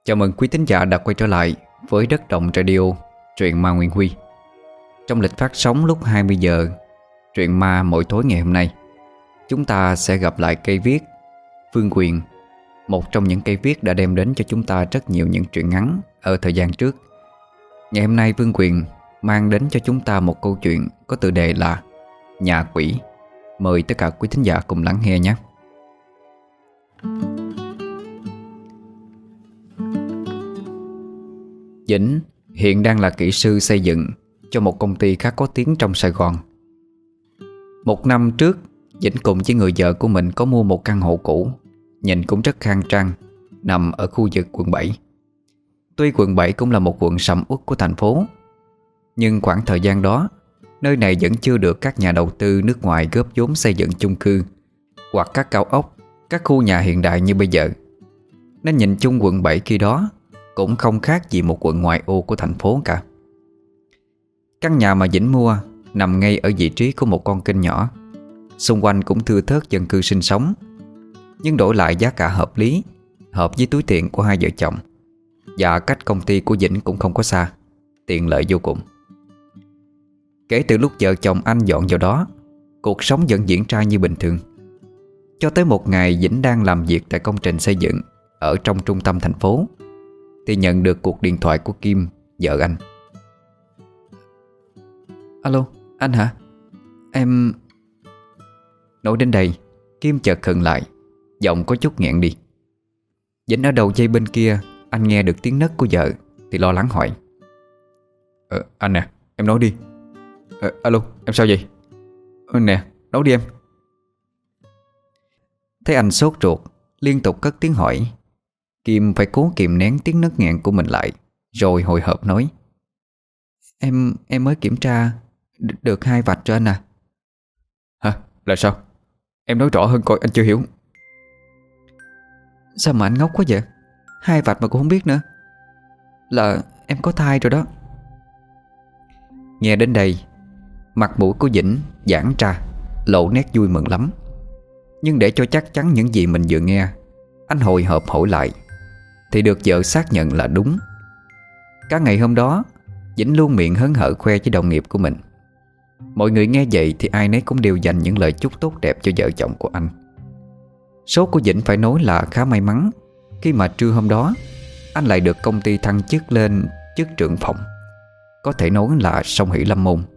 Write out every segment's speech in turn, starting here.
Chào mừng quý thính giả đã quay trở lại với Đất Động Radio, truyện ma Nguyễn Huy. Trong lịch phát sóng lúc 20 giờ, truyện ma mỗi tối ngày hôm nay, chúng ta sẽ gặp lại cây viết Phương Quyền, một trong những cây viết đã đem đến cho chúng ta rất nhiều những truyện ngắn ở thời gian trước. Ngày hôm nay Phương Quyền mang đến cho chúng ta một câu chuyện có tựa đề là Nhà Quỷ. Mời tất cả quý thính giả cùng lắng nghe nhé. Vĩnh hiện đang là kỹ sư xây dựng cho một công ty khá có tiếng trong Sài Gòn. Một năm trước, Vĩnh cùng với người vợ của mình có mua một căn hộ cũ, nhìn cũng rất khang trang, nằm ở khu vực quận 7. Tuy quận 7 cũng là một quận sầm uất của thành phố, nhưng khoảng thời gian đó, nơi này vẫn chưa được các nhà đầu tư nước ngoài góp vốn xây dựng chung cư hoặc các cao ốc, các khu nhà hiện đại như bây giờ. Nên nhìn chung quận 7 khi đó cũng không khác gì một quận ngoại ô của thành phố cả. Căn nhà mà Vĩnh mua nằm ngay ở vị trí của một con kênh nhỏ, xung quanh cũng thưa thớt dân cư sinh sống, nhưng đổi lại giá cả hợp lý, hợp với túi tiền của hai vợ chồng. Và cách công ty của Vĩnh cũng không có xa, tiện lợi vô cùng. Kể từ lúc vợ chồng anh dọn vào đó, cuộc sống vẫn diễn ra như bình thường. Cho tới một ngày Vĩnh đang làm việc tại công trình xây dựng ở trong trung tâm thành phố, thì nhận được cuộc điện thoại của Kim, vợ anh. Alo, anh hả? Em... Nói đến đây, Kim chợt khựng lại, giọng có chút nghẹn đi. Vĩnh ở đầu dây bên kia, anh nghe được tiếng nấc của vợ thì lo lắng hỏi: Anh nè, em nói đi. Alo, em sao vậy? Nè, nói đi em. Thấy anh sốt ruột, liên tục cất tiếng hỏi, Kim phải cố kìm nén tiếng nấc nghẹn của mình lại, rồi hồi hộp nói: Em mới kiểm tra được 2 vạch cho anh à. Hả? Là sao? Em nói rõ hơn coi, anh chưa hiểu. Sao mà anh ngốc quá vậy? 2 vạch mà cũng không biết nữa. Là em có thai rồi đó. Nghe đến đây, mặt mũi của Vĩnh giãn ra, lộ nét vui mừng lắm. Nhưng để cho chắc chắn những gì mình vừa nghe, anh hồi hộp hỏi lại, thì được vợ xác nhận là đúng. Cả ngày hôm đó, Vĩnh luôn miệng hớn hở khoe với đồng nghiệp của mình. Mọi người nghe vậy thì ai nấy cũng đều dành những lời chúc tốt đẹp cho vợ chồng của anh. Số của Vĩnh phải nói là khá may mắn, khi mà trưa hôm đó anh lại được công ty thăng chức lên chức trưởng phòng, có thể nói là song hỷ lâm môn.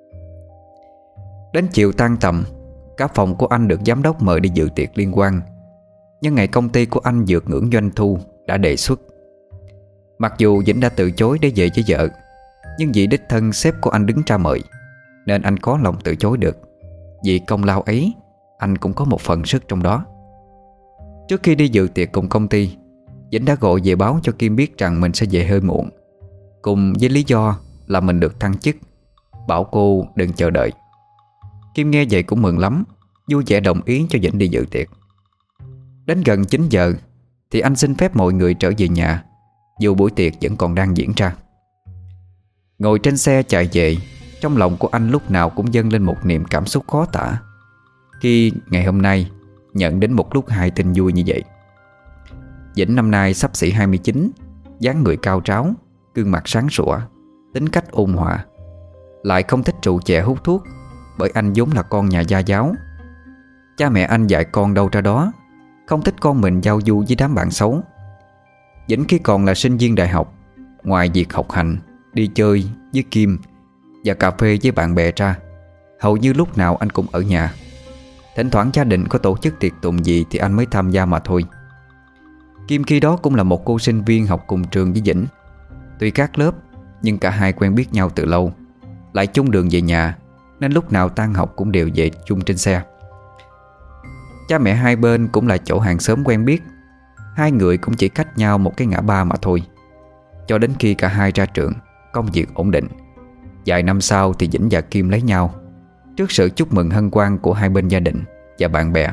Đến chiều tan tầm, cả phòng của anh được giám đốc mời đi dự tiệc liên quan. Nhưng ngày công ty của anh vượt ngưỡng doanh thu đã đề xuất. Mặc dù Vĩnh đã từ chối để về với vợ, nhưng vì đích thân sếp của anh đứng ra mời, nên anh có lòng từ chối được. Vì công lao ấy, anh cũng có một phần sức trong đó. Trước khi đi dự tiệc cùng công ty, Vĩnh đã gọi về báo cho Kim biết rằng mình sẽ về hơi muộn, cùng với lý do là mình được thăng chức, bảo cô đừng chờ đợi. Kim nghe vậy cũng mừng lắm, vui vẻ đồng ý cho Vĩnh đi dự tiệc. Đến gần 9 giờ thì anh xin phép mọi người trở về nhà, dù buổi tiệc vẫn còn đang diễn ra. Ngồi trên xe chạy về, trong lòng của anh lúc nào cũng dâng lên một niềm cảm xúc khó tả, khi ngày hôm nay nhận đến một lúc 2 tin vui như vậy. Vĩnh năm nay xấp xỉ 29, dáng người cao ráo, gương mặt sáng sủa, tính cách ôn hòa, lại không thích rượu chè hút thuốc, bởi anh vốn là con nhà gia giáo. Cha mẹ anh dạy con đâu ra đó, không thích con mình giao du với đám bạn xấu. Vĩnh khi còn là sinh viên đại học, ngoài việc học hành, đi chơi với Kim và cà phê với bạn bè ra, hầu như lúc nào anh cũng ở nhà. Thỉnh thoảng gia đình có tổ chức tiệc tùng gì thì anh mới tham gia mà thôi. Kim khi đó cũng là một cô sinh viên học cùng trường với Vĩnh. Tuy khác lớp, nhưng cả hai quen biết nhau từ lâu, lại chung đường về nhà, nên lúc nào tan học cũng đều về chung trên xe. Cha mẹ hai bên cũng là chỗ hàng xóm quen biết, hai người cũng chỉ cách nhau một cái ngã ba mà thôi. Cho đến khi cả hai ra trường, công việc ổn định, vài năm sau thì Vĩnh và Kim lấy nhau, trước sự chúc mừng hân hoan của hai bên gia đình và bạn bè.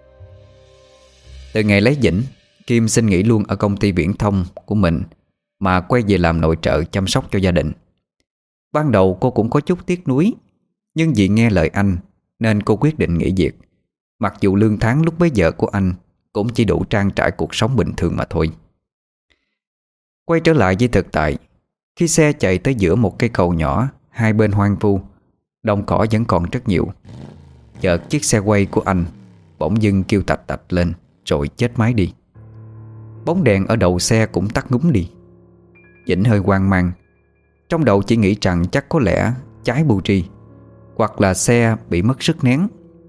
Từ ngày lấy Vĩnh, Kim xin nghỉ luôn ở công ty viễn thông của mình mà quay về làm nội trợ chăm sóc cho gia đình. Ban đầu cô cũng có chút tiếc nuối, nhưng vì nghe lời anh nên cô quyết định nghỉ việc, mặc dù lương tháng lúc bấy giờ của anh cũng chỉ đủ trang trải cuộc sống bình thường mà thôi. Quay trở lại với thực tại, khi xe chạy tới giữa một cây cầu nhỏ, hai bên hoang vu, đồng cỏ vẫn còn rất nhiều. Chợt chiếc xe quay của anh bỗng dưng kêu tạch tạch lên, rồi chết máy đi. Bóng đèn ở đầu xe cũng tắt ngúm đi. Vĩnh hơi hoang mang, trong đầu chỉ nghĩ rằng chắc có lẽ cháy buji, hoặc là xe bị mất sức nén.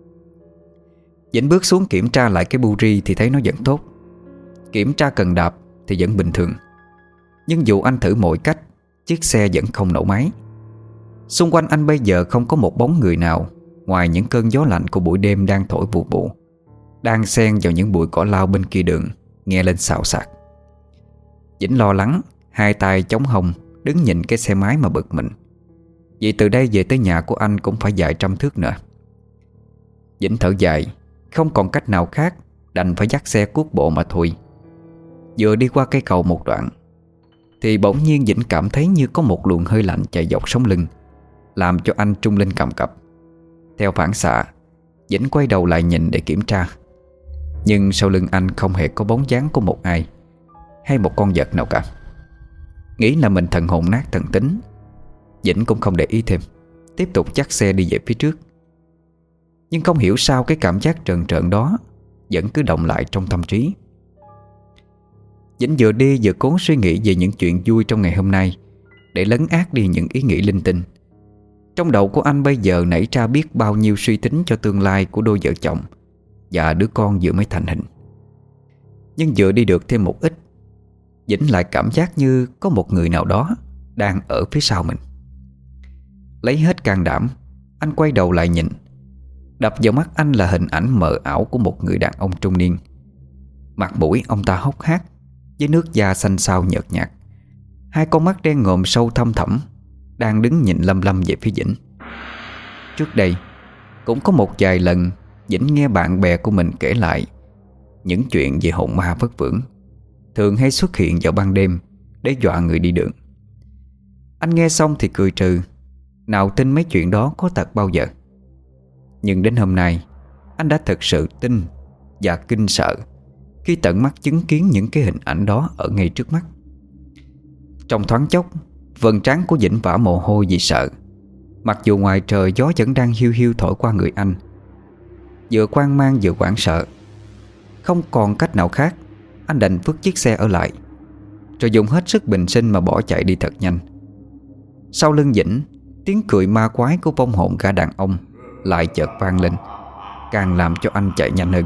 Vĩnh bước xuống kiểm tra lại cái buji thì thấy nó vẫn tốt. Kiểm tra cần đạp thì vẫn bình thường. Nhưng dù anh thử mọi cách, chiếc xe vẫn không nổ máy. Xung quanh anh bây giờ không có một bóng người nào, ngoài những cơn gió lạnh của buổi đêm đang thổi vù vù, đang xen vào những bụi cỏ lau bên kia đường, nghe lên xào xạc. Vĩnh lo lắng, hai tay chống hông, đứng nhìn cái xe máy mà bực mình. Vì từ đây về tới nhà của anh cũng phải vài trăm thước nữa. Vĩnh thở dài, không còn cách nào khác, đành phải dắt xe cuốc bộ mà thôi. Vừa đi qua cây cầu một đoạn thì bỗng nhiên Vĩnh cảm thấy như có một luồng hơi lạnh chạy dọc sống lưng, làm cho anh trung lên cầm cập. Theo phản xạ, Vĩnh quay đầu lại nhìn để kiểm tra. Nhưng sau lưng anh không hề có bóng dáng của một ai hay một con vật nào cả. Nghĩ là mình thần hồn nát thần tính, Vĩnh cũng không để ý thêm, tiếp tục dắt xe đi về phía trước. Nhưng không hiểu sao cái cảm giác trờn trợn đó vẫn cứ động lại trong tâm trí. Vĩnh vừa đi vừa cố suy nghĩ về những chuyện vui trong ngày hôm nay, để lấn át đi những ý nghĩ linh tinh. Trong đầu của anh bây giờ nảy ra biết bao nhiêu suy tính cho tương lai của đôi vợ chồng và đứa con vừa mới thành hình. Nhưng vừa đi được thêm một ít, Vĩnh lại cảm giác như có một người nào đó đang ở phía sau mình. Lấy hết can đảm, anh quay đầu lại nhìn. Đập vào mắt anh là hình ảnh mờ ảo của một người đàn ông trung niên. Mặt mũi ông ta hốc hác, với nước da xanh xao nhợt nhạt, hai con mắt đen ngòm sâu thăm thẳm, đang đứng nhìn lăm lăm về phía Vĩnh. Trước đây cũng có một vài lần Vĩnh nghe bạn bè của mình kể lại những chuyện về hồn ma vất vưởng, thường hay xuất hiện vào ban đêm để dọa người đi đường. Anh nghe xong thì cười trừ, nào tin mấy chuyện đó có thật bao giờ. Nhưng đến hôm nay, anh đã thực sự tin và kinh sợ khi tận mắt chứng kiến những cái hình ảnh đó ở ngay trước mắt. Trong thoáng chốc, vầng trán của Vĩnh vã mồ hôi vì sợ. Mặc dù ngoài trời gió vẫn đang hiu hiu thổi qua người anh, vừa hoang mang vừa hoảng sợ. Không còn cách nào khác, anh đành vứt chiếc xe ở lại, rồi dùng hết sức bình sinh mà bỏ chạy đi thật nhanh. Sau lưng Vĩnh, tiếng cười ma quái của vong hồn gã đàn ông lại chợt vang lên, càng làm cho anh chạy nhanh hơn.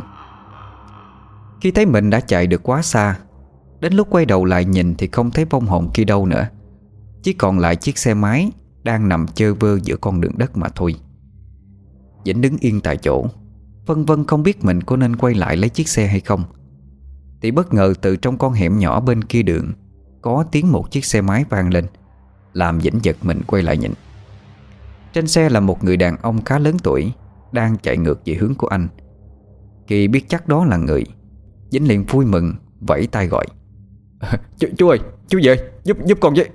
Khi thấy mình đã chạy được quá xa, đến lúc quay đầu lại nhìn thì không thấy vong hồn kia đâu nữa, chỉ còn lại chiếc xe máy đang nằm chơ vơ giữa con đường đất mà thôi. Vĩnh đứng yên tại chỗ, vân vân không biết mình có nên quay lại lấy chiếc xe hay không, thì bất ngờ từ trong con hẻm nhỏ bên kia đường có tiếng một chiếc xe máy vang lên, làm Vĩnh giật mình quay lại nhìn. Trên xe là một người đàn ông khá lớn tuổi, đang chạy ngược về hướng của anh. Khi biết chắc đó là người, Vĩnh liền vui mừng vẫy tay gọi: Chú ơi, chú về, giúp con với.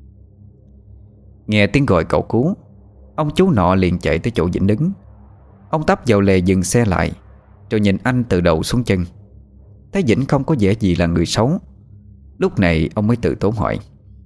Nghe tiếng gọi cậu cứu, ông chú nọ liền chạy tới chỗ Vĩnh đứng. Ông tấp vào lề dừng xe lại, rồi nhìn anh từ đầu xuống chân. Thấy Vĩnh không có vẻ gì là người xấu, lúc này ông mới tự tốn hỏi: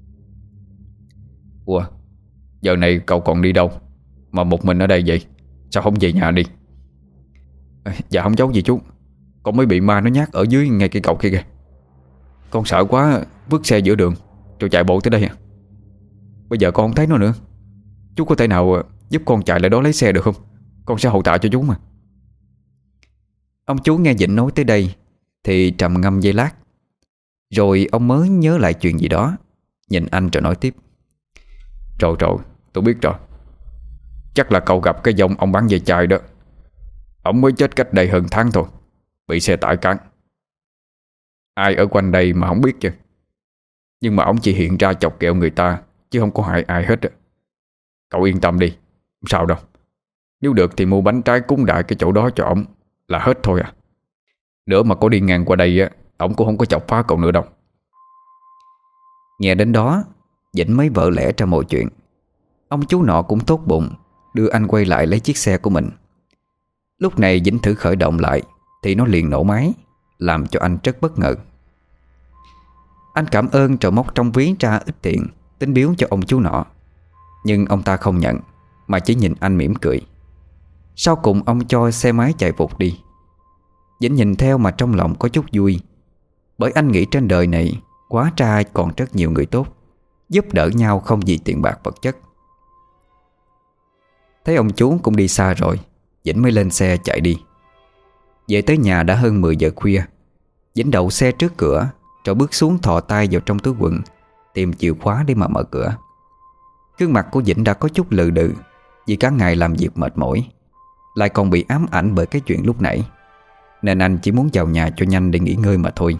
Ủa, giờ này cậu còn đi đâu mà một mình ở đây vậy? Sao không về nhà đi? Dạ không giấu gì chú, con mới bị ma nó nhát ở dưới ngay cây cầu kia kìa. Con sợ quá vứt xe giữa đường rồi chạy bộ tới đây à. Bây giờ con không thấy nó nữa. Chú có thể nào giúp con chạy lại đó lấy xe được không? Con sẽ hậu tạ cho chú mà. Ông chú nghe Vĩnh nói tới đây thì trầm ngâm giây lát, rồi ông mới nhớ lại chuyện gì đó, nhìn anh rồi nói tiếp: Rồi tôi biết rồi. Chắc là cậu gặp cái dòng ông bán dây chai đó. Ông mới chết cách đây hơn tháng thôi, bị xe tải cán. Ai ở quanh đây mà không biết chứ. Nhưng mà ông chỉ hiện ra chọc ghẹo người ta, chứ không có hại ai hết. Cậu yên tâm đi, không sao đâu. Nếu được thì mua bánh trái cúng đại cái chỗ đó cho ổng là hết thôi à. Nữa mà có đi ngang qua đây á, ổng cũng không có chọc phá cậu nữa đâu. Nghe đến đó, Vĩnh mới vỡ lẽ ra mọi chuyện. Ông chú nọ cũng tốt bụng đưa anh quay lại lấy chiếc xe của mình. Lúc này Vĩnh thử khởi động lại thì nó liền nổ máy, làm cho anh rất bất ngờ. Anh cảm ơn rồi móc trong ví ra ít tiền tính biếu cho ông chú nọ. Nhưng ông ta không nhận, mà chỉ nhìn anh mỉm cười. Sau cùng ông cho xe máy chạy vụt đi. Vĩnh nhìn theo mà trong lòng có chút vui, bởi anh nghĩ trên đời này hóa ra còn rất nhiều người tốt, giúp đỡ nhau không vì tiền bạc vật chất. Thấy ông chú cũng đi xa rồi, Vĩnh mới lên xe chạy đi. Về tới nhà đã hơn 10 giờ khuya. Vĩnh đậu xe trước cửa, rồi bước xuống thò tay vào trong túi quần tìm chìa khóa để mà mở cửa. Gương mặt của Vĩnh đã có chút lừ đừ, vì cả ngày làm việc mệt mỏi, lại còn bị ám ảnh bởi cái chuyện lúc nãy, nên anh chỉ muốn vào nhà cho nhanh để nghỉ ngơi mà thôi.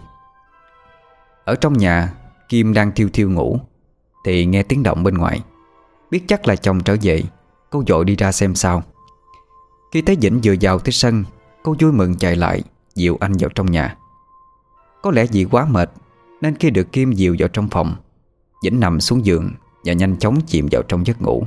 Ở trong nhà, Kim đang thiêu thiêu ngủ thì nghe tiếng động bên ngoài. Biết chắc là chồng trở về, cô vội đi ra xem sao. Khi thấy Vĩnh vừa vào tới sân, cô vui mừng chạy lại dìu anh vào trong nhà. Có lẽ vì quá mệt nên khi được Kim dìu vào trong phòng, Vĩnh nằm xuống giường và nhanh chóng chìm vào trong giấc ngủ.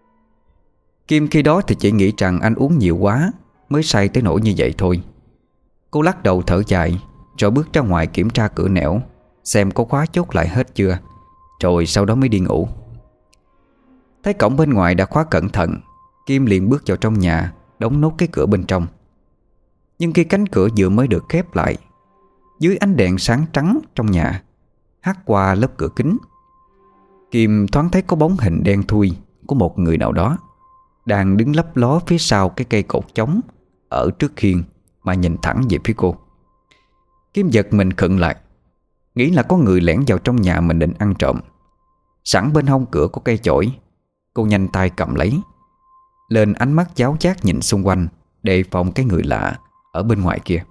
Kim khi đó thì chỉ nghĩ rằng anh uống nhiều quá mới say tới nỗi như vậy thôi. Cô lắc đầu thở dài, rồi bước ra ngoài kiểm tra cửa nẻo xem có khóa chốt lại hết chưa, rồi sau đó mới đi ngủ. Thấy cổng bên ngoài đã khóa cẩn thận, Kim liền bước vào trong nhà, đóng nốt cái cửa bên trong. Nhưng khi cánh cửa vừa mới được khép lại, dưới ánh đèn sáng trắng trong nhà hắt qua lớp cửa kính, Kim thoáng thấy có bóng hình đen thui của một người nào đó đang đứng lấp ló phía sau cái cây cột chống ở trước khiên mà nhìn thẳng về phía cô. Kim giật mình khựng lại, nghĩ là có người lẻn vào trong nhà mình định ăn trộm. Sẵn bên hông cửa có cây chổi, cô nhanh tay cầm lấy, lên ánh mắt giáo giác nhìn xung quanh, đề phòng cái người lạ ở bên ngoài kia.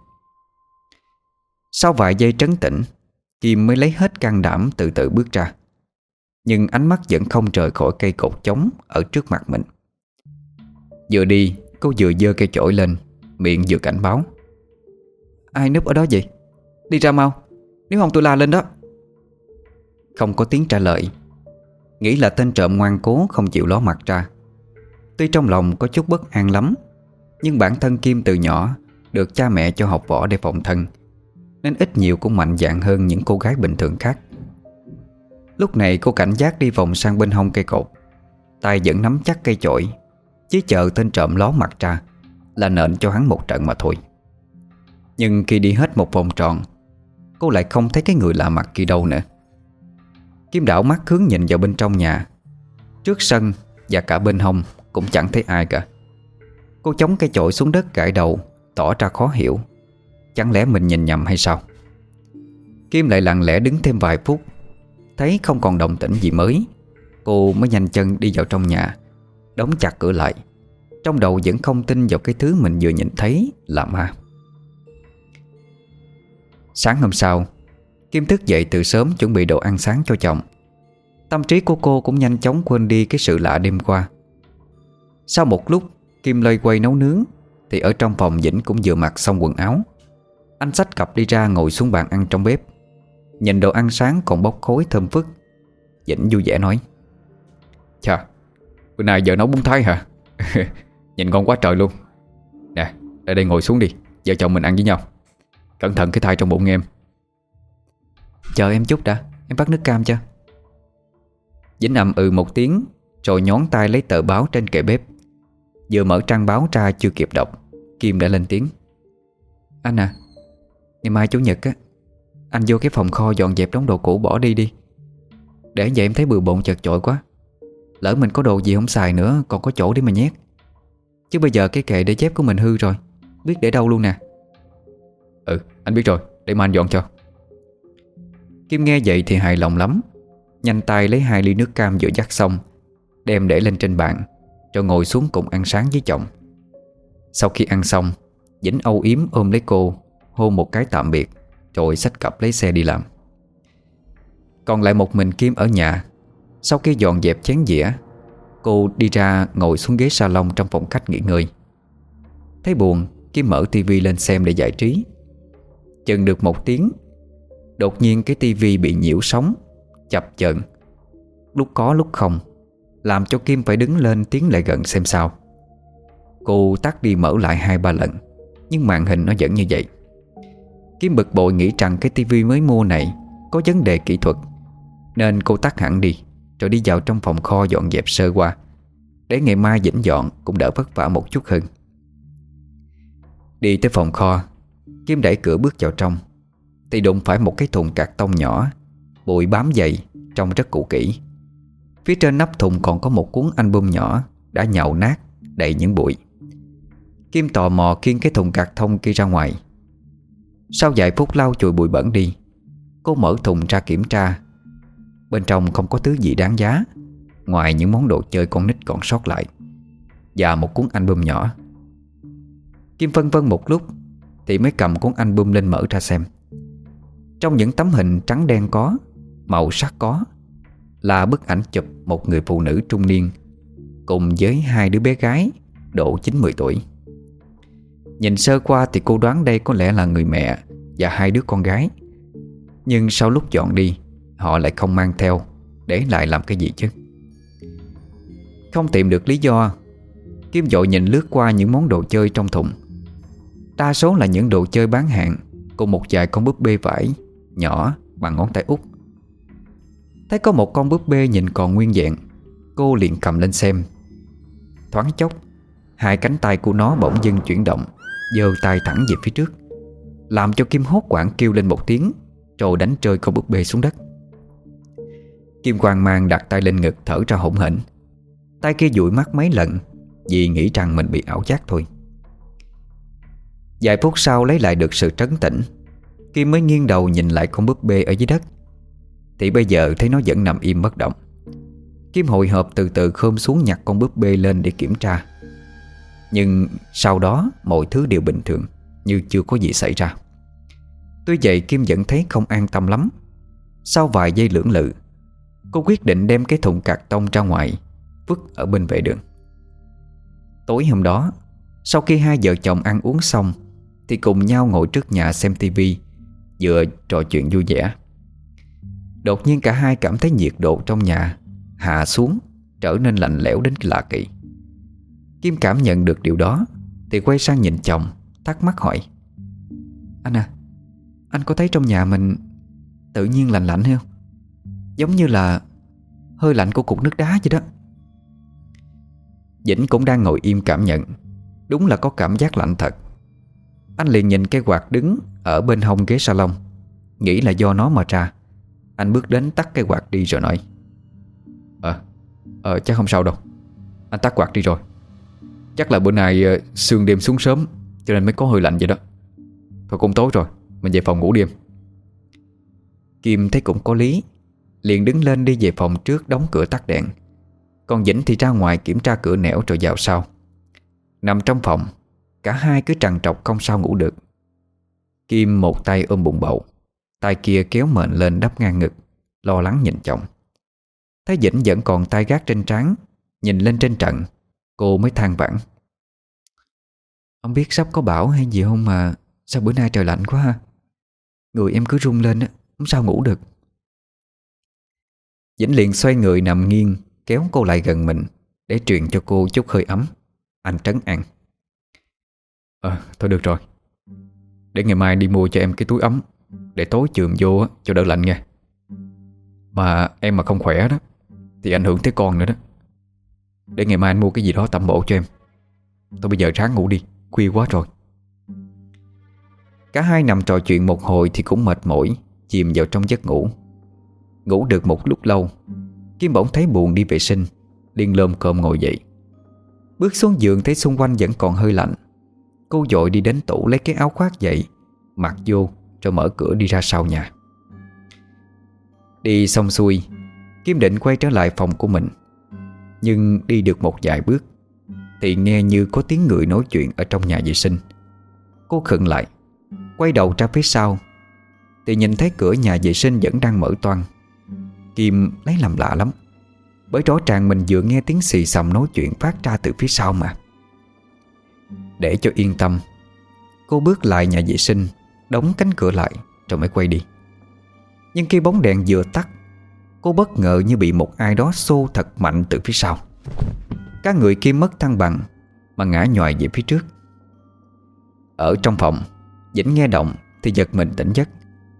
Sau vài giây trấn tĩnh, Kim mới lấy hết can đảm từ từ bước ra. Nhưng ánh mắt vẫn không rời khỏi cây cột chống ở trước mặt mình. Vừa đi, cô vừa giơ cây chổi lên, miệng vừa cảnh báo: "Ai núp ở đó vậy? Đi ra mau, nếu không tôi la lên đó." Không có tiếng trả lời. Nghĩ là tên trộm ngoan cố không chịu ló mặt ra. Tuy trong lòng có chút bất an lắm, nhưng bản thân Kim từ nhỏ được cha mẹ cho học võ để phòng thân, nên ít nhiều cũng mạnh dạn hơn những cô gái bình thường khác. Lúc này cô cảnh giác đi vòng sang bên hông cây cột, tay vẫn nắm chắc cây chổi, chỉ chờ tên trộm ló mặt ra là nện cho hắn một trận mà thôi. Nhưng khi đi hết một vòng tròn, cô lại không thấy cái người lạ mặt kia đâu nữa. Kim đảo mắt hướng nhìn vào bên trong nhà. Trước sân và cả bên hông cũng chẳng thấy ai cả. Cô chống cây chổi xuống đất gãi đầu, tỏ ra khó hiểu. Chẳng lẽ mình nhìn nhầm hay sao? Kim lại lặng lẽ đứng thêm vài phút. Thấy không còn động tĩnh gì mới, cô mới nhanh chân đi vào trong nhà, đóng chặt cửa lại. Trong đầu vẫn không tin vào cái thứ mình vừa nhìn thấy là ma. Sáng hôm sau, Kim thức dậy từ sớm chuẩn bị đồ ăn sáng cho chồng. Tâm trí của cô cũng nhanh chóng quên đi cái sự lạ đêm qua. Sau một lúc Kim loay quay nấu nướng, thì ở trong phòng Vĩnh cũng vừa mặc xong quần áo. Anh xách cặp đi ra ngồi xuống bàn ăn trong bếp. Nhìn đồ ăn sáng còn bốc khói thơm phức, Vĩnh vui vẻ nói: "Chà, bữa nay vợ nấu bún Thái hả? Nhìn ngon quá trời luôn. Nè, ở đây ngồi xuống đi, vợ chồng mình ăn với nhau. Cẩn thận cái thai trong bụng em." "Chờ em chút đã, em bắt nước cam cho." Vĩnh ậm ừ một tiếng, rồi nhón tay lấy tờ báo trên kệ bếp. Vừa mở trang báo ra chưa kịp đọc, Kim đã lên tiếng: "Anh à, ngày mai chủ nhật á, anh vô cái phòng kho dọn dẹp đống đồ cũ bỏ đi đi. Để vậy em thấy bừa bộn chật chội quá. Lỡ mình có đồ gì không xài nữa còn có chỗ để mà nhét. Chứ bây giờ cái kệ để dép của mình hư rồi, biết để đâu luôn nè." "Ừ, anh biết rồi, để mà anh dọn cho." Kim nghe vậy thì hài lòng lắm. Nhanh tay lấy 2 ly nước cam vừa dắt xong, đem để lên trên bàn, rồi ngồi xuống cùng ăn sáng với chồng. Sau khi ăn xong, Vĩnh âu yếm ôm lấy cô, hôn một cái tạm biệt, rồi xách cặp lấy xe đi làm. Còn lại một mình Kim ở nhà. Sau khi dọn dẹp chén dĩa, cô đi ra ngồi xuống ghế salon trong phòng khách nghỉ ngơi. Thấy buồn, Kim mở tivi lên xem để giải trí. Chừng được 1 tiếng, đột nhiên cái tivi bị nhiễu sóng, chập chờn, lúc có lúc không, làm cho Kim phải đứng lên tiến lại gần xem sao. Cô tắt đi mở lại 2-3 lần, nhưng màn hình nó vẫn như vậy. Kim bực bội nghĩ rằng cái tivi mới mua này có vấn đề kỹ thuật, nên cô tắt hẳn đi, rồi đi vào trong phòng kho dọn dẹp sơ qua, để ngày mai Vĩnh dọn cũng đỡ vất vả một chút hơn. Đi tới phòng kho, Kim đẩy cửa bước vào trong, thì đụng phải một cái thùng cạc tông nhỏ, bụi bám dày, trông rất cũ kỹ. Phía trên nắp thùng còn có một cuốn album nhỏ đã nhàu nát, đầy những bụi. Kim tò mò khiêng cái thùng cạc tông kia ra ngoài. Sau vài phút lau chùi bụi bẩn đi, cô mở thùng ra kiểm tra. Bên trong không có thứ gì đáng giá, ngoài những món đồ chơi con nít còn sót lại và một cuốn album nhỏ. Kim phân vân một lúc thì mới cầm cuốn album lên mở ra xem. Trong những tấm hình trắng đen có, màu sắc có, là bức ảnh chụp một người phụ nữ trung niên cùng với hai đứa bé gái độ 9-10 tuổi. Nhìn sơ qua thì cô đoán đây có lẽ là người mẹ và hai đứa con gái. Nhưng sau lúc dọn đi, họ lại không mang theo, để lại làm cái gì chứ? Không tìm được lý do, Kim vội nhìn lướt qua những món đồ chơi trong thùng. Đa số là những đồ chơi bán hạn, cùng một vài con búp bê vải nhỏ bằng ngón tay út. Thấy có một con búp bê nhìn còn nguyên vẹn, cô liền cầm lên xem. Thoáng chốc, hai cánh tay của nó bỗng dưng chuyển động, giơ tay thẳng về phía trước, làm cho Kim hốt hoảng kêu lên một tiếng, rồi đánh rơi con búp bê xuống đất. Kim hoang mang đặt tay lên ngực, thở ra hổn hển. Tay kia dụi mắt mấy lần vì nghĩ rằng mình bị ảo giác thôi. Vài phút sau lấy lại được sự trấn tĩnh, Kim mới nghiêng đầu nhìn lại con búp bê ở dưới đất. Thì bây giờ thấy nó vẫn nằm im bất động. Kim hồi hộp từ từ khom xuống nhặt con búp bê lên để kiểm tra. Nhưng sau đó mọi thứ đều bình thường, như chưa có gì xảy ra. Tuy vậy Kim vẫn thấy không an tâm lắm. Sau vài giây lưỡng lự, cô quyết định đem cái thùng cạc tông ra ngoài, vứt ở bên vệ đường. Tối hôm đó, sau khi hai vợ chồng ăn uống xong, thì cùng nhau ngồi trước nhà xem tivi, vừa trò chuyện vui vẻ. Đột nhiên cả hai cảm thấy nhiệt độ trong nhà hạ xuống, trở nên lạnh lẽo đến lạ kỳ. Kim cảm nhận được điều đó thì quay sang nhìn chồng, thắc mắc hỏi: Anh à, anh có thấy trong nhà mình tự nhiên lạnh lạnh hay không? Giống như là hơi lạnh của cục nước đá vậy đó. Vĩnh cũng đang ngồi im cảm nhận. Đúng là có cảm giác lạnh thật. Anh liền nhìn cái quạt đứng ở bên hông ghế salon, nghĩ là do nó mà ra. Anh bước đến tắt cái quạt đi rồi nói: chắc không sao đâu. Anh tắt quạt đi rồi. Chắc là bữa nay sương đêm xuống sớm, cho nên mới có hơi lạnh vậy đó. Thôi cũng tối rồi, mình về phòng ngủ đi em. Kim thấy cũng có lý, liền đứng lên đi về phòng trước, đóng cửa tắt đèn. Còn Vĩnh thì ra ngoài kiểm tra cửa nẻo rồi vào sau. Nằm trong phòng, cả hai cứ trằn trọc không sao ngủ được. Kim một tay ôm bụng bầu, tay kia kéo mền lên đắp ngang ngực, lo lắng nhìn chồng. Thấy Vĩnh vẫn còn tay gác trên trán, nhìn lên trên trận, cô mới than vãn: Không biết sắp có bão hay gì không mà sao bữa nay trời lạnh quá ha. Người em cứ run lên á, không sao ngủ được. Vĩnh liền xoay người nằm nghiêng, kéo cô lại gần mình để truyền cho cô chút hơi ấm. Anh trấn an: Thôi được rồi, để ngày mai đi mua cho em cái túi ấm, để tối chườm vô cho đỡ lạnh nha. Mà em mà không khỏe đó thì ảnh hưởng tới con nữa đó. Để ngày mai anh mua cái gì đó tẩm bổ cho em. Thôi bây giờ ráng ngủ đi, khuya quá rồi. Cả hai nằm trò chuyện một hồi thì cũng mệt mỏi, chìm vào trong giấc ngủ. Ngủ được một lúc lâu, Kim bỗng thấy buồn đi vệ sinh, liền lồm cồm ngồi dậy. Bước xuống giường thấy xung quanh vẫn còn hơi lạnh. Cô vội đi đến tủ lấy cái áo khoác dậy, mặc vô rồi mở cửa đi ra sau nhà. Đi xong xuôi, Kim định quay trở lại phòng của mình. Nhưng đi được một vài bước thì nghe như có tiếng người nói chuyện ở trong nhà vệ sinh. Cô khựng lại, quay đầu ra phía sau thì nhìn thấy cửa nhà vệ sinh vẫn đang mở toang. Kim lấy làm lạ lắm, bởi rõ ràng mình vừa nghe tiếng xì xầm nói chuyện phát ra từ phía sau mà. Để cho yên tâm, cô bước lại nhà vệ sinh, đóng cánh cửa lại rồi mới quay đi. Nhưng khi bóng đèn vừa tắt, cô bất ngờ như bị một ai đó xô thật mạnh từ phía sau. Cả người Kim mất thăng bằng mà ngã nhoài về phía trước. Ở trong phòng, Vĩnh nghe động thì giật mình tỉnh giấc.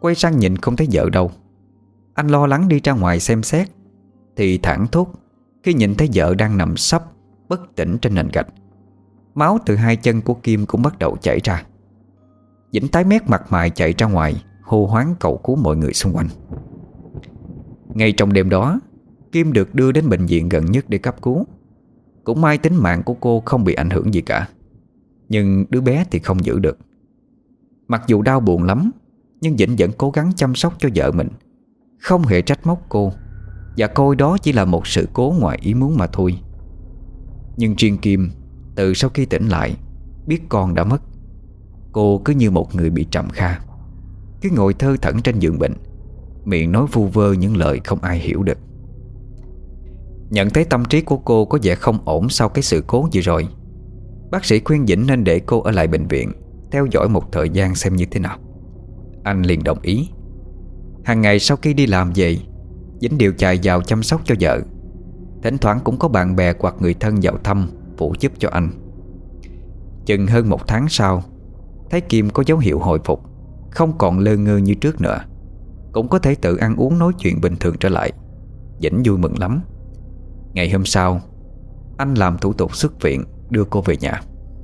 Quay sang nhìn không thấy vợ đâu. Anh lo lắng đi ra ngoài xem xét thì thảng thốt khi nhìn thấy vợ đang nằm sấp bất tỉnh trên nền gạch. Máu từ hai chân của Kim cũng bắt đầu chảy ra. Vĩnh tái mét mặt mày chạy ra ngoài, hô hoáng cầu cứu mọi người xung quanh. Ngay trong đêm đó, Kim được đưa đến bệnh viện gần nhất để cấp cứu. Cũng may tính mạng của cô không bị ảnh hưởng gì cả, nhưng đứa bé thì không giữ được. Mặc dù đau buồn lắm, nhưng Vĩnh vẫn cố gắng chăm sóc cho vợ mình, không hề trách móc cô, và coi đó chỉ là một sự cố ngoài ý muốn mà thôi. Nhưng riêng Kim, từ sau khi tỉnh lại, biết con đã mất, cô cứ như một người bị trầm kha, cứ ngồi thơ thẩn trên giường bệnh, miệng nói vu vơ những lời không ai hiểu được. Nhận thấy tâm trí của cô có vẻ không ổn sau cái sự cố vừa rồi, bác sĩ khuyên Vĩnh nên để cô ở lại bệnh viện theo dõi một thời gian xem như thế nào. Anh liền đồng ý. Hàng ngày sau khi đi làm về, Vĩnh đều chạy vào chăm sóc cho vợ. Thỉnh thoảng cũng có bạn bè hoặc người thân vào thăm, phụ giúp cho anh. Chừng hơn 1 tháng sau, thấy Kim có dấu hiệu hồi phục, không còn lơ ngơ như trước nữa, cũng có thể tự ăn uống nói chuyện bình thường trở lại. Vĩnh vui mừng lắm. Ngày hôm sau, anh làm thủ tục xuất viện, đưa cô về nhà.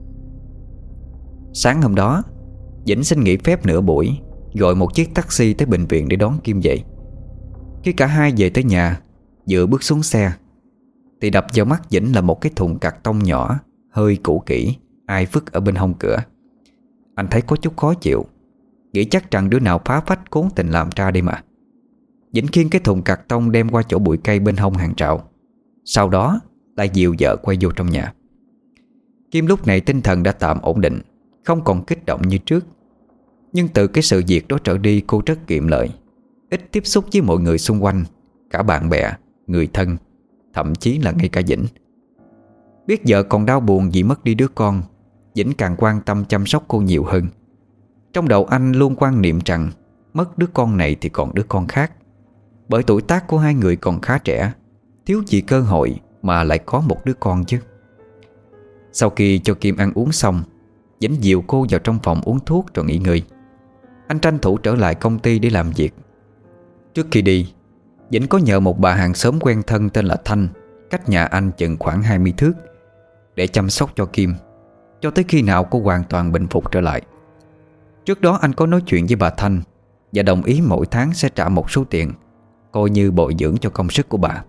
Sáng hôm đó, Vĩnh xin nghỉ phép nửa buổi, gọi một chiếc taxi tới bệnh viện để đón Kim về. Khi cả hai về tới nhà, vừa bước xuống xe thì đập vào mắt Vĩnh là một cái thùng cạc tông nhỏ, hơi cũ kỹ, ai vứt ở bên hông cửa. Anh thấy có chút khó chịu, nghĩ chắc rằng đứa nào phá phách cố tình làm ra đây mà. Vĩnh khiêng cái thùng cạc tông đem qua chỗ bụi cây bên hông hàng rào, sau đó lại dìu vợ quay vô trong nhà. Kim lúc này tinh thần đã tạm ổn định, không còn kích động như trước. Nhưng từ cái sự việc đó trở đi, cô rất kiệm lời, ít tiếp xúc với mọi người xung quanh, cả bạn bè, người thân, thậm chí là ngay cả Vĩnh. Biết vợ còn đau buồn vì mất đi đứa con, Vĩnh càng quan tâm chăm sóc cô nhiều hơn. Trong đầu anh luôn quan niệm rằng mất đứa con này thì còn đứa con khác, bởi tuổi tác của hai người còn khá trẻ, thiếu gì cơ hội mà lại có một đứa con chứ. Sau khi cho Kim ăn uống xong, Vĩnh dìu cô vào trong phòng uống thuốc rồi nghỉ ngơi. Anh tranh thủ trở lại công ty để làm việc. Trước khi đi, Vĩnh có nhờ một bà hàng xóm quen thân tên là Thanh, cách nhà anh chừng khoảng 20 thước, để chăm sóc cho Kim cho tới khi nào cô hoàn toàn bình phục trở lại. Trước đó anh có nói chuyện với bà Thanh và đồng ý mỗi tháng sẽ trả một số tiền, coi như bồi dưỡng cho công sức của bà.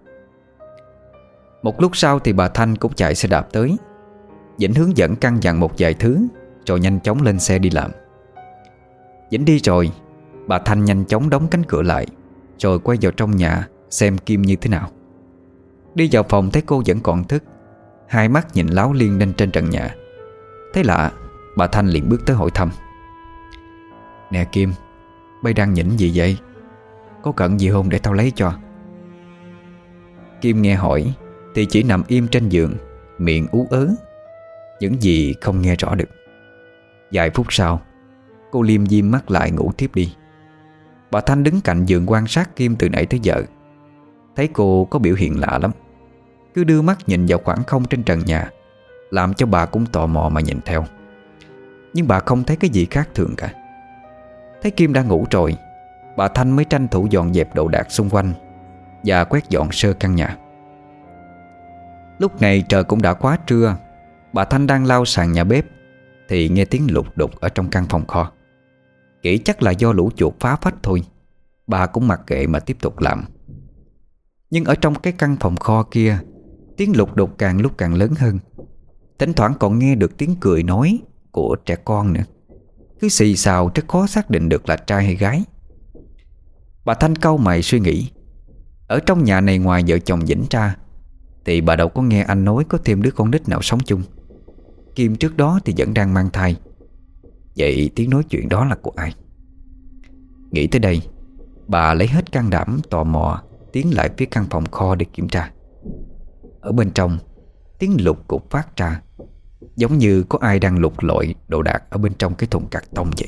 Một lúc sau thì bà Thanh cũng chạy xe đạp tới. Vĩnh hướng dẫn căn dặn một vài thứ rồi nhanh chóng lên xe đi làm. Vĩnh đi rồi, bà Thanh nhanh chóng đóng cánh cửa lại, rồi quay vào trong nhà xem Kim như thế nào. Đi vào phòng thấy cô vẫn còn thức, hai mắt nhìn láo liên lên trên trần nhà. Thấy lạ, bà Thanh liền bước tới hỏi thăm. Nè Kim, bây đang nhỉnh gì vậy? Có cần gì không để tao lấy cho? Kim nghe hỏi thì chỉ nằm im trên giường, miệng ú ớ, những gì không nghe rõ được. Vài phút sau, cô liêm diêm mắt lại ngủ tiếp đi. Bà Thanh đứng cạnh giường quan sát Kim từ nãy tới giờ. Thấy cô có biểu hiện lạ lắm, cứ đưa mắt nhìn vào khoảng không trên trần nhà, làm cho bà cũng tò mò mà nhìn theo. Nhưng bà không thấy cái gì khác thường cả. Thấy Kim đã ngủ rồi, bà Thanh mới tranh thủ dọn dẹp đồ đạc xung quanh và quét dọn sơ căn nhà. Lúc này trời cũng đã quá trưa. Bà Thanh đang lau sàn nhà bếp thì nghe tiếng lục đục ở trong căn phòng kho. Nghĩ chắc là do lũ chuột phá phách thôi, bà cũng mặc kệ mà tiếp tục làm. Nhưng ở trong cái căn phòng kho kia, tiếng lục đục càng lúc càng lớn hơn. Thỉnh thoảng còn nghe được tiếng cười nói của trẻ con nữa, cứ xì xào rất khó xác định được là trai hay gái. Bà Thanh cau mày suy nghĩ, ở trong nhà này ngoài vợ chồng Vĩnh ra thì bà đâu có nghe anh nói có thêm đứa con nít nào sống chung. Kim trước đó thì vẫn đang mang thai. Vậy tiếng nói chuyện đó là của ai? Nghĩ tới đây, bà lấy hết can đảm tò mò tiến lại phía căn phòng kho để kiểm tra. Ở bên trong, tiếng lục cục phát ra, giống như có ai đang lục lọi đồ đạc ở bên trong cái thùng cạc tông vậy.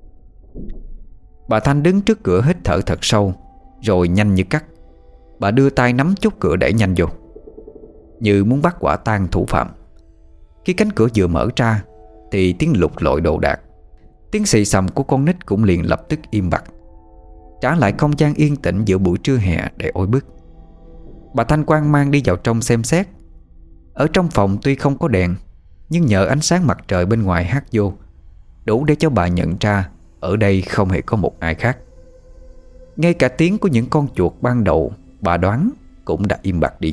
Bà Thanh đứng trước cửa hít thở thật sâu, rồi nhanh như cắt, bà đưa tay nắm chốt cửa đẩy nhanh vô, như muốn bắt quả tang thủ phạm. Khi cánh cửa vừa mở ra thì tiếng lục lọi đồ đạc, tiếng xì xầm của con nít cũng liền lập tức im bặt. trả lại không gian yên tĩnh giữa buổi trưa hè đầy oi bức. Bà Thanh hoang mang đi vào trong xem xét. Ở trong phòng tuy không có đèn, nhưng nhờ ánh sáng mặt trời bên ngoài hắt vô, đủ để cho bà nhận ra ở đây không hề có một ai khác. Ngay cả tiếng của những con chuột ban đầu bà đoán cũng đã im bặt đi.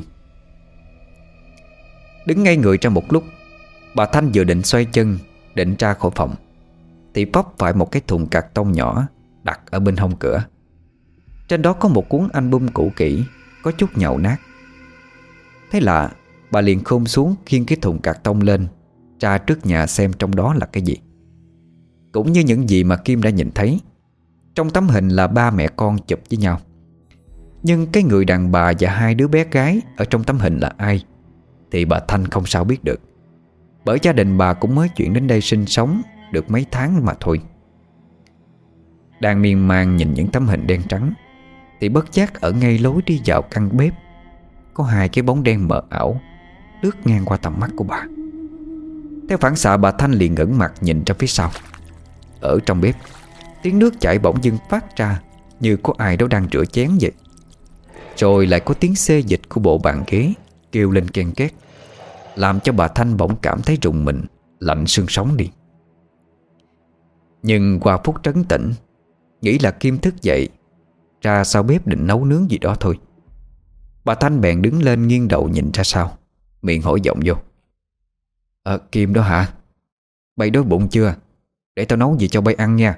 Đứng ngay người ra một lúc, bà Thanh vừa định xoay chân định ra khỏi phòng thì vấp phải một cái thùng cạc tông nhỏ đặt ở bên hông cửa. Trên đó có một cuốn album cũ kỹ, có chút nhàu nát. Thế lạ, bà liền khom xuống khiêng cái thùng cạc tông lên, ra trước nhà xem trong đó là cái gì. Cũng như những gì mà Kim đã nhìn thấy, trong tấm hình là ba mẹ con chụp với nhau. Nhưng cái người đàn bà và hai đứa bé gái ở trong tấm hình là ai thì bà Thanh không sao biết được, bởi gia đình bà cũng mới chuyển đến đây sinh sống được mấy tháng mà thôi. Đang miên man nhìn những tấm hình đen trắng thì bất giác ở ngay lối đi vào căn bếp có hai cái bóng đen mờ ảo lướt ngang qua tầm mắt của bà. Theo phản xạ, bà Thanh liền ngẩng mặt nhìn ra phía sau. Ở trong bếp, tiếng nước chảy bỗng dưng phát ra như có ai đó đang rửa chén vậy. Rồi lại có tiếng xê dịch của bộ bàn ghế kêu lên ken két, làm cho bà Thanh bỗng cảm thấy rùng mình, lạnh xương sống đi. Nhưng qua phút trấn tĩnh, nghĩ là Kim thức dậy ra sau bếp định nấu nướng gì đó thôi, bà Thanh bèn đứng lên nghiêng đầu nhìn ra sau, miệng hỏi vọng vô: Kim đó hả? Bay đói bụng chưa? Để tao nấu gì cho bay ăn nha.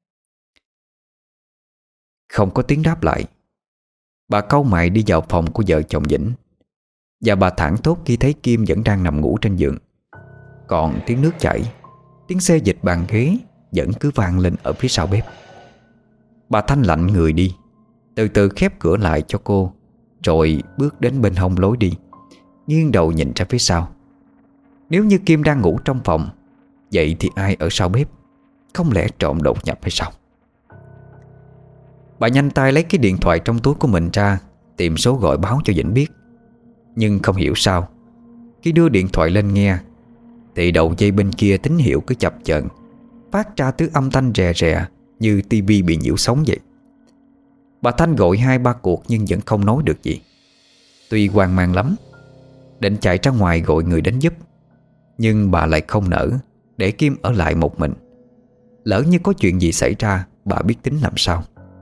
Không có tiếng đáp lại. Bà cau mày đi vào phòng của vợ chồng Vĩnh, và bà thảng thốt khi thấy Kim vẫn đang nằm ngủ trên giường. Còn tiếng nước chảy, tiếng xê dịch bàn ghế vẫn cứ vang lên ở phía sau bếp. Bà Thanh lạnh người đi, từ từ khép cửa lại cho cô, rồi bước đến bên hông lối đi, nghiêng đầu nhìn ra phía sau. Nếu như Kim đang ngủ trong phòng, vậy thì ai ở sau bếp? Không lẽ trộm đột nhập hay sao? Bà nhanh tay lấy cái điện thoại trong túi của mình ra, tìm số gọi báo cho Vĩnh biết. Nhưng không hiểu sao, khi đưa điện thoại lên nghe thì đầu dây bên kia tín hiệu cứ chập chờn, phát ra thứ âm thanh rè rè như tivi bị nhiễu sóng vậy. Bà Thanh gọi 2-3 cuộc nhưng vẫn không nói được gì. Tuy hoang mang lắm, định chạy ra ngoài gọi người đến giúp, nhưng bà lại không nỡ để Kim ở lại một mình. Lỡ như có chuyện gì xảy ra, bà biết tính làm sao.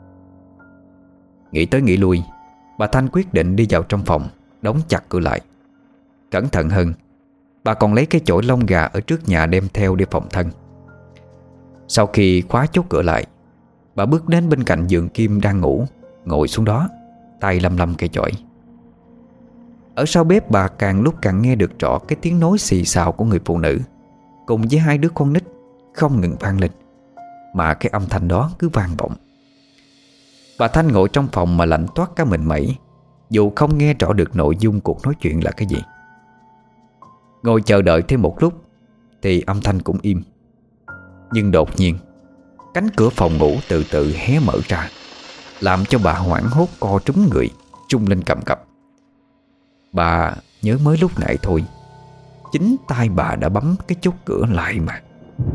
Nghĩ tới nghĩ lui, bà Thanh quyết định đi vào trong phòng, đóng chặt cửa lại. Cẩn thận hơn, bà còn lấy cái chổi lông gà ở trước nhà đem theo để phòng thân. Sau khi khóa chốt cửa lại, bà bước đến bên cạnh giường Kim đang ngủ, ngồi xuống đó, tay lăm lăm cây chổi. Ở sau bếp, bà càng lúc càng nghe được rõ cái tiếng nói xì xào của người phụ nữ cùng với hai đứa con nít không ngừng vang lên, mà cái âm thanh đó cứ vang vọng. Bà Thanh ngồi trong phòng mà lạnh toát cả mình mẩy, dù không nghe rõ được nội dung cuộc nói chuyện là cái gì. Ngồi chờ đợi thêm một lúc thì âm thanh cũng im. Nhưng đột nhiên, cánh cửa phòng ngủ từ từ hé mở ra, làm cho bà hoảng hốt co trúm người, trung lên cầm cập. Bà nhớ mới lúc nãy thôi, chính tay bà đã bấm cái chốt cửa lại mà.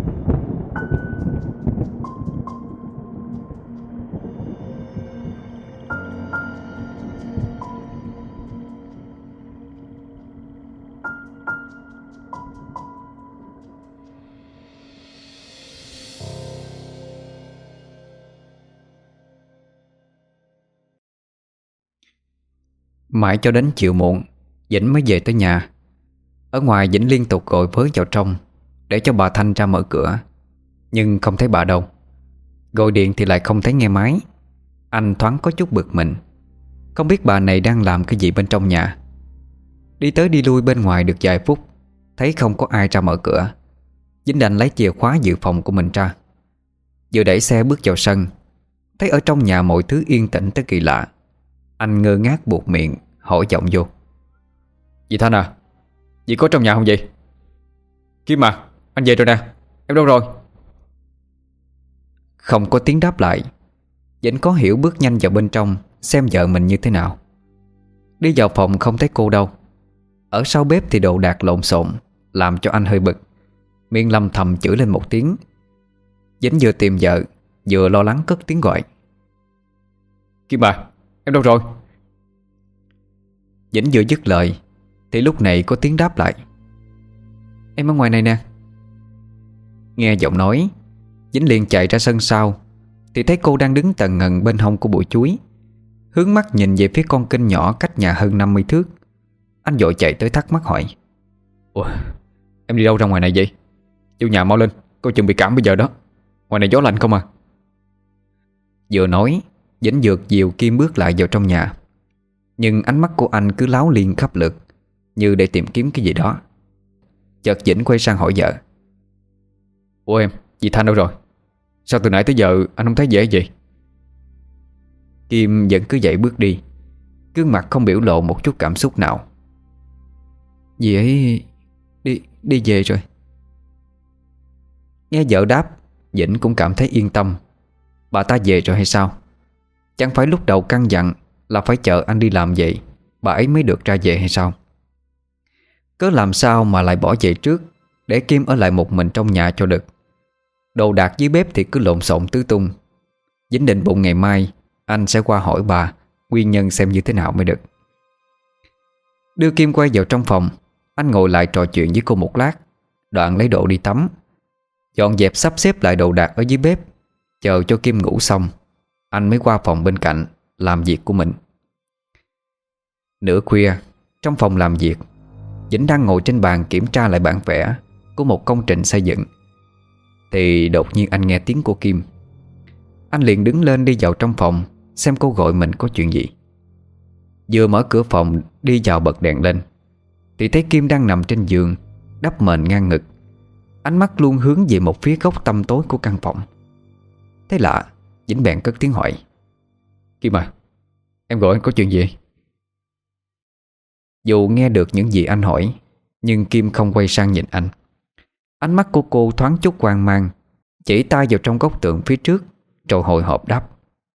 Mãi cho đến chiều muộn, Vĩnh mới về tới nhà. Ở ngoài, Vĩnh liên tục gọi với vào trong để cho bà Thanh ra mở cửa, nhưng không thấy bà đâu. Gọi điện thì lại không thấy nghe máy. Anh thoáng có chút bực mình, không biết bà này đang làm cái gì bên trong nhà. Đi tới đi lui bên ngoài được vài phút, thấy không có ai ra mở cửa, Vĩnh đành lấy chìa khóa dự phòng của mình ra. Vừa đẩy xe bước vào sân, thấy ở trong nhà mọi thứ yên tĩnh tới kỳ lạ. Anh ngơ ngác buột miệng hỏi giọng vô: "Dì Thanh à, dì có trong nhà không vậy?" "Kim à, anh về rồi nè, em đâu rồi?" Không có tiếng đáp lại. Vĩnh có hiểu bước nhanh vào bên trong xem vợ mình như thế nào. Đi vào phòng không thấy cô đâu. Ở sau bếp thì đồ đạc lộn xộn, làm cho anh hơi bực, miệng lầm thầm chửi lên một tiếng. Vĩnh vừa tìm vợ vừa lo lắng cất tiếng gọi: Kim à, em đâu rồi? Vĩnh vừa dứt lời thì lúc này có tiếng đáp lại: "Em ở ngoài này nè." Nghe giọng nói, Vĩnh liền chạy ra sân sau thì thấy cô đang đứng tần ngần bên hông của bụi chuối, hướng mắt nhìn về phía con kênh nhỏ cách nhà hơn 50 thước. Anh vội chạy tới thắc mắc hỏi: Ủa, em đi đâu ra ngoài này vậy? Vô nhà mau lên, cô chừng bị cảm bây giờ đó. Ngoài này gió lạnh không à. Vừa nói, Vĩnh dược dìu Kim bước lại vào trong nhà. Nhưng ánh mắt của anh cứ láo liên khắp lượt, như để tìm kiếm cái gì đó. Chợt Vĩnh quay sang hỏi vợ: Ủa em, chị Thanh đâu rồi? Sao từ nãy tới giờ anh không thấy dễ vậy? Kim vẫn cứ dậy bước đi, gương mặt không biểu lộ một chút cảm xúc nào. "Dì ấy đi về rồi." Nghe vợ đáp, Vĩnh cũng cảm thấy yên tâm. Bà ta về rồi hay sao? Chẳng phải lúc đầu căn dặn là phải chờ anh đi làm vậy bà ấy mới được ra về hay sao? Cớ làm sao mà lại bỏ về trước, để Kim ở lại một mình trong nhà cho được. Đồ đạc dưới bếp thì cứ lộn xộn tứ tung. Vĩnh định bụng ngày mai anh sẽ qua hỏi bà nguyên nhân xem như thế nào mới được. Đưa Kim quay vào trong phòng, anh ngồi lại trò chuyện với cô một lát, đoạn lấy đồ đi tắm, dọn dẹp sắp xếp lại đồ đạc ở dưới bếp. Chờ cho Kim ngủ xong, anh mới qua phòng bên cạnh làm việc của mình. Nửa khuya, trong phòng làm việc, Vĩnh đang ngồi trên bàn kiểm tra lại bản vẽ của một công trình xây dựng, thì đột nhiên anh nghe tiếng của Kim. Anh liền đứng lên đi vào trong phòng xem cô gọi mình có chuyện gì. Vừa mở cửa phòng đi vào bật đèn lên thì thấy Kim đang nằm trên giường, đắp mền ngang ngực, ánh mắt luôn hướng về một phía góc tăm tối của căn phòng. Thế lạ, Vĩnh bèn cất tiếng hỏi: Kim à, em gọi anh có chuyện gì? Dù nghe được những gì anh hỏi, nhưng Kim không quay sang nhìn anh. Ánh mắt của cô thoáng chút hoang mang, chỉ tay vào trong góc tường phía trước, rồi hồi hộp đáp: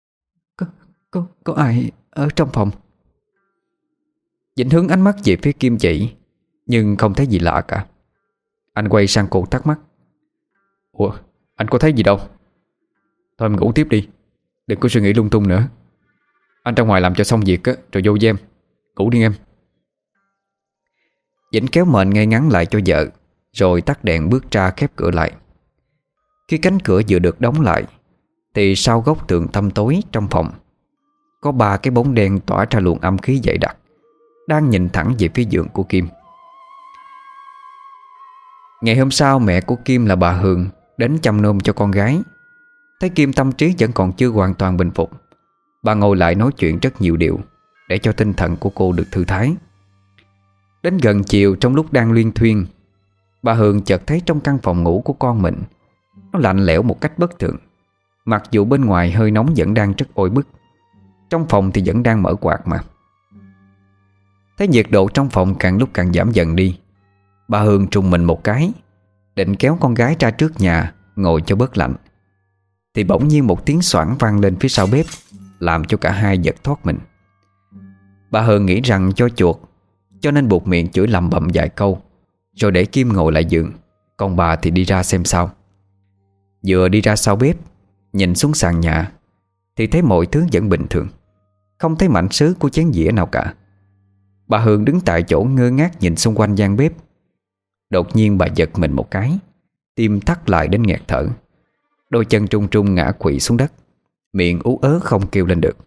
Có ai ở trong phòng? Vĩnh hướng ánh mắt về phía Kim chỉ, nhưng không thấy gì lạ cả. Anh quay sang cô thắc mắc: Ủa, anh có thấy gì đâu. Thôi em ngủ tiếp đi, đừng có suy nghĩ lung tung nữa. Anh ra ngoài làm cho xong việc á, rồi vô với em. Ngủ đi em. Vĩnh kéo mền ngay ngắn lại cho vợ, rồi tắt đèn bước ra khép cửa lại. Khi cánh cửa vừa được đóng lại, thì sau góc tường tăm tối trong phòng có 3 cái bóng đen tỏa ra luồng âm khí dày đặc, đang nhìn thẳng về phía giường của Kim. Ngày hôm sau, mẹ của Kim là bà Hường đến chăm nom cho con gái. Thấy Kim tâm trí vẫn còn chưa hoàn toàn bình phục, bà ngồi lại nói chuyện rất nhiều điều, để cho tinh thần của cô được thư thái. Đến gần chiều, trong lúc đang luyên thuyên, bà Hường chợt thấy trong căn phòng ngủ của con mình nó lạnh lẽo một cách bất thường. Mặc dù bên ngoài hơi nóng vẫn đang rất oi bức, trong phòng thì vẫn đang mở quạt mà. Thấy nhiệt độ trong phòng càng lúc càng giảm dần đi, bà Hường trùng mình một cái, định kéo con gái ra trước nhà ngồi cho bớt lạnh, thì bỗng nhiên một tiếng xoảng vang lên phía sau bếp, làm cho cả hai giật thoát mình. Bà Hường nghĩ rằng cho chuột, cho nên buột miệng chửi lầm bầm vài câu, rồi để Kim ngồi lại giường, còn bà thì đi ra xem sao. Vừa đi ra sau bếp, nhìn xuống sàn nhà thì thấy mọi thứ vẫn bình thường, không thấy mảnh sứ của chén dĩa nào cả. Bà Hường đứng tại chỗ ngơ ngác nhìn xung quanh gian bếp. Đột nhiên bà giật mình một cái, tim thắt lại đến nghẹt thở, đôi chân trung trung ngã quỵ xuống đất, miệng ú ớ không kêu lên được.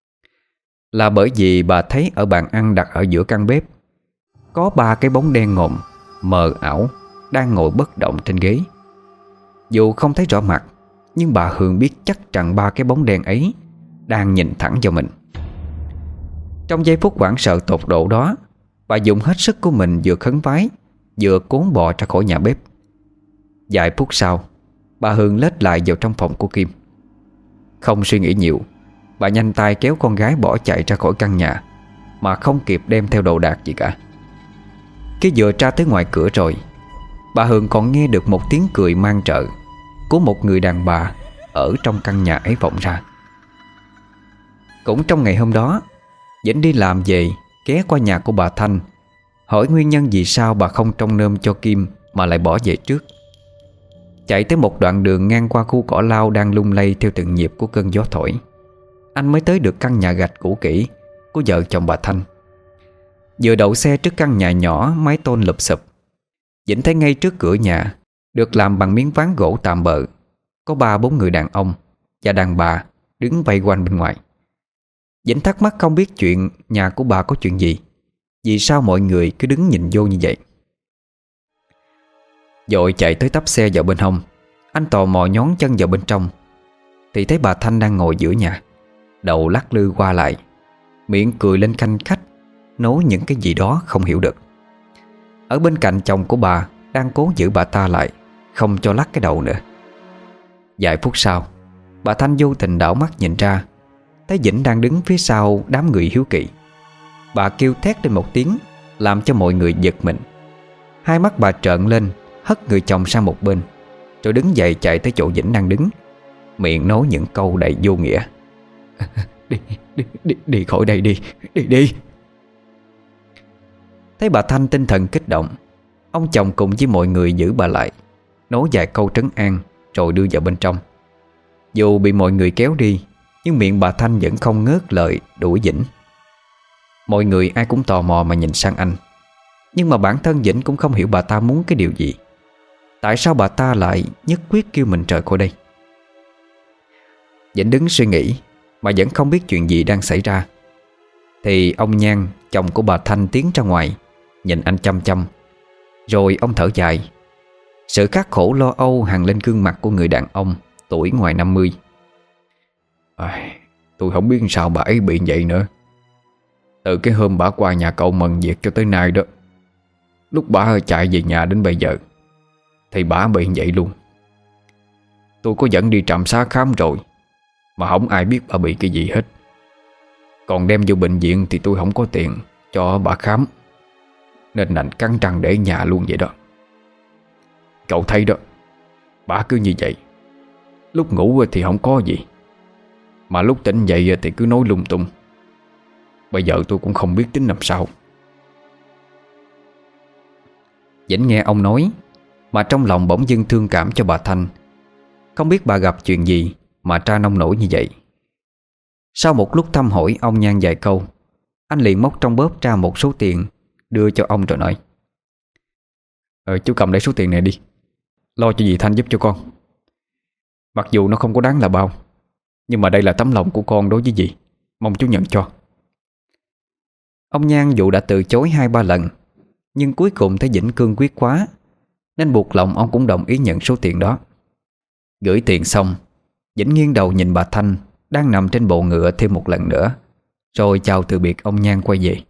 Là bởi vì bà thấy ở bàn ăn đặt ở giữa căn bếp có 3 cái bóng đen ngồm mờ ảo đang ngồi bất động trên ghế. Dù không thấy rõ mặt, nhưng bà Hường biết chắc rằng 3 cái bóng đen ấy đang nhìn thẳng vào mình. Trong giây phút hoảng sợ tột độ đó, bà dùng hết sức của mình, vừa khấn vái vừa cố bò ra khỏi nhà bếp. Vài phút sau, bà Hường lết lại vào trong phòng của Kim. Không suy nghĩ nhiều, bà nhanh tay kéo con gái bỏ chạy ra khỏi căn nhà, mà không kịp đem theo đồ đạc gì cả. Khi vừa ra tới ngoài cửa rồi, bà Hường còn nghe được một tiếng cười mang trợ của một người đàn bà ở trong căn nhà ấy vọng ra. Cũng trong ngày hôm đó, Vĩnh đi làm về ghé qua nhà của bà Thanh, hỏi nguyên nhân vì sao bà không trông nom cho Kim mà lại bỏ về trước. Chạy tới một đoạn đường ngang qua khu cỏ lau đang lung lay theo từng nhịp của cơn gió thổi, anh mới tới được căn nhà gạch cũ kỹ của vợ chồng bà Thanh. Vừa đậu xe trước căn nhà nhỏ mái tôn lụp xụp, Vĩnh thấy ngay trước cửa nhà, được làm bằng miếng ván gỗ tạm bợ, có 3-4 người đàn ông và đàn bà đứng vây quanh bên ngoài. Vĩnh thắc mắc không biết chuyện nhà của bà có chuyện gì, vì sao mọi người cứ đứng nhìn vô như vậy. Vội chạy tới tấp xe vào bên hông, anh tò mò nhón chân vào bên trong, thì thấy bà Thanh đang ngồi giữa nhà, đầu lắc lư qua lại, miệng cười lên khanh khách, nói những cái gì đó không hiểu được. Ở bên cạnh chồng của bà đang cố giữ bà ta lại, không cho lắc cái đầu nữa. Vài phút sau, bà Thanh vô tình đảo mắt nhìn ra, thấy Vĩnh đang đứng phía sau đám người hiếu kỳ. Bà kêu thét lên một tiếng, làm cho mọi người giật mình. Hai mắt bà trợn lên, hất người chồng sang một bên, rồi đứng dậy chạy tới chỗ Vĩnh đang đứng, miệng nói những câu đầy vô nghĩa. Đi khỏi đây đi, đi. Thấy bà Thanh tinh thần kích động, ông chồng cùng với mọi người giữ bà lại, nói vài câu trấn an, rồi đưa vào bên trong. Dù bị mọi người kéo đi, nhưng miệng bà Thanh vẫn không ngớt lời đuổi Vĩnh. Mọi người ai cũng tò mò mà nhìn sang anh, nhưng mà bản thân Vĩnh cũng không hiểu bà ta muốn cái điều gì. Tại sao bà ta lại nhất quyết kêu mình rời khỏi đây? Vĩnh đứng suy nghĩ mà vẫn không biết chuyện gì đang xảy ra, thì ông Nhan, chồng của bà Thanh, tiến ra ngoài, nhìn anh chăm chăm. Rồi ông thở dài. Sự khắc khổ lo âu hằn lên gương mặt của người đàn ông tuổi ngoài 50. Tôi không biết sao bà ấy bị vậy nữa. Từ cái hôm bà qua nhà cậu mần việc cho tới nay đó, lúc bà chạy về nhà đến bây giờ, thì bà bị vậy luôn. Tôi có dẫn đi trạm xá khám rồi, mà không ai biết bà bị cái gì hết. Còn đem vô bệnh viện thì tôi không có tiền cho bà khám, nên đành cắn răng để nhà luôn vậy đó. Cậu thấy đó, bà cứ như vậy, lúc ngủ thì không có gì, mà lúc tỉnh dậy thì cứ nói lung tung. Bây giờ tôi cũng không biết tính làm sao. Vĩnh nghe ông nói mà trong lòng bỗng dưng thương cảm cho bà Thanh. Không biết bà gặp chuyện gì mà tra nông nổi như vậy. Sau một lúc thăm hỏi ông Nhan vài câu, anh liền móc trong bóp ra một số tiền, đưa cho ông rồi nói: Chú cầm lấy số tiền này đi, lo cho dì Thanh giúp cho con. Mặc dù nó không có đáng là bao, nhưng mà đây là tấm lòng của con đối với dì, mong chú nhận cho. Ông Nhan dù đã từ chối 2-3 lần, nhưng cuối cùng thấy Vĩnh cương quyết quá, nên buộc lòng ông cũng đồng ý nhận số tiền đó. Gửi tiền xong, Vĩnh nghiêng đầu nhìn bà Thanh đang nằm trên bộ ngựa thêm một lần nữa, rồi chào từ biệt ông Nhan quay về.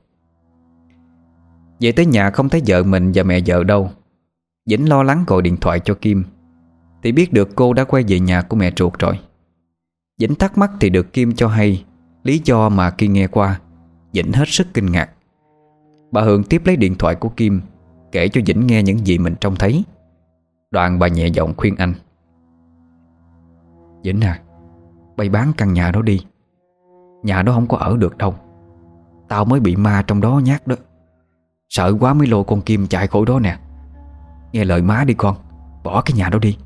Về tới nhà không thấy vợ mình và mẹ vợ đâu, Vĩnh lo lắng gọi điện thoại cho Kim, thì biết được cô đã quay về nhà của mẹ ruột rồi. Vĩnh thắc mắc thì được Kim cho hay lý do mà khi nghe qua, Vĩnh hết sức kinh ngạc. Bà Hường tiếp lấy điện thoại của Kim, kể cho Vĩnh nghe những gì mình trông thấy. Đoạn bà nhẹ giọng khuyên anh: Vĩnh à, bay bán căn nhà đó đi. Nhà đó không có ở được đâu. Tao mới bị ma trong đó nhát đó. Sợ quá mới lôi con Kim chạy khỏi đó nè. Nghe lời má đi con, bỏ cái nhà đó đi.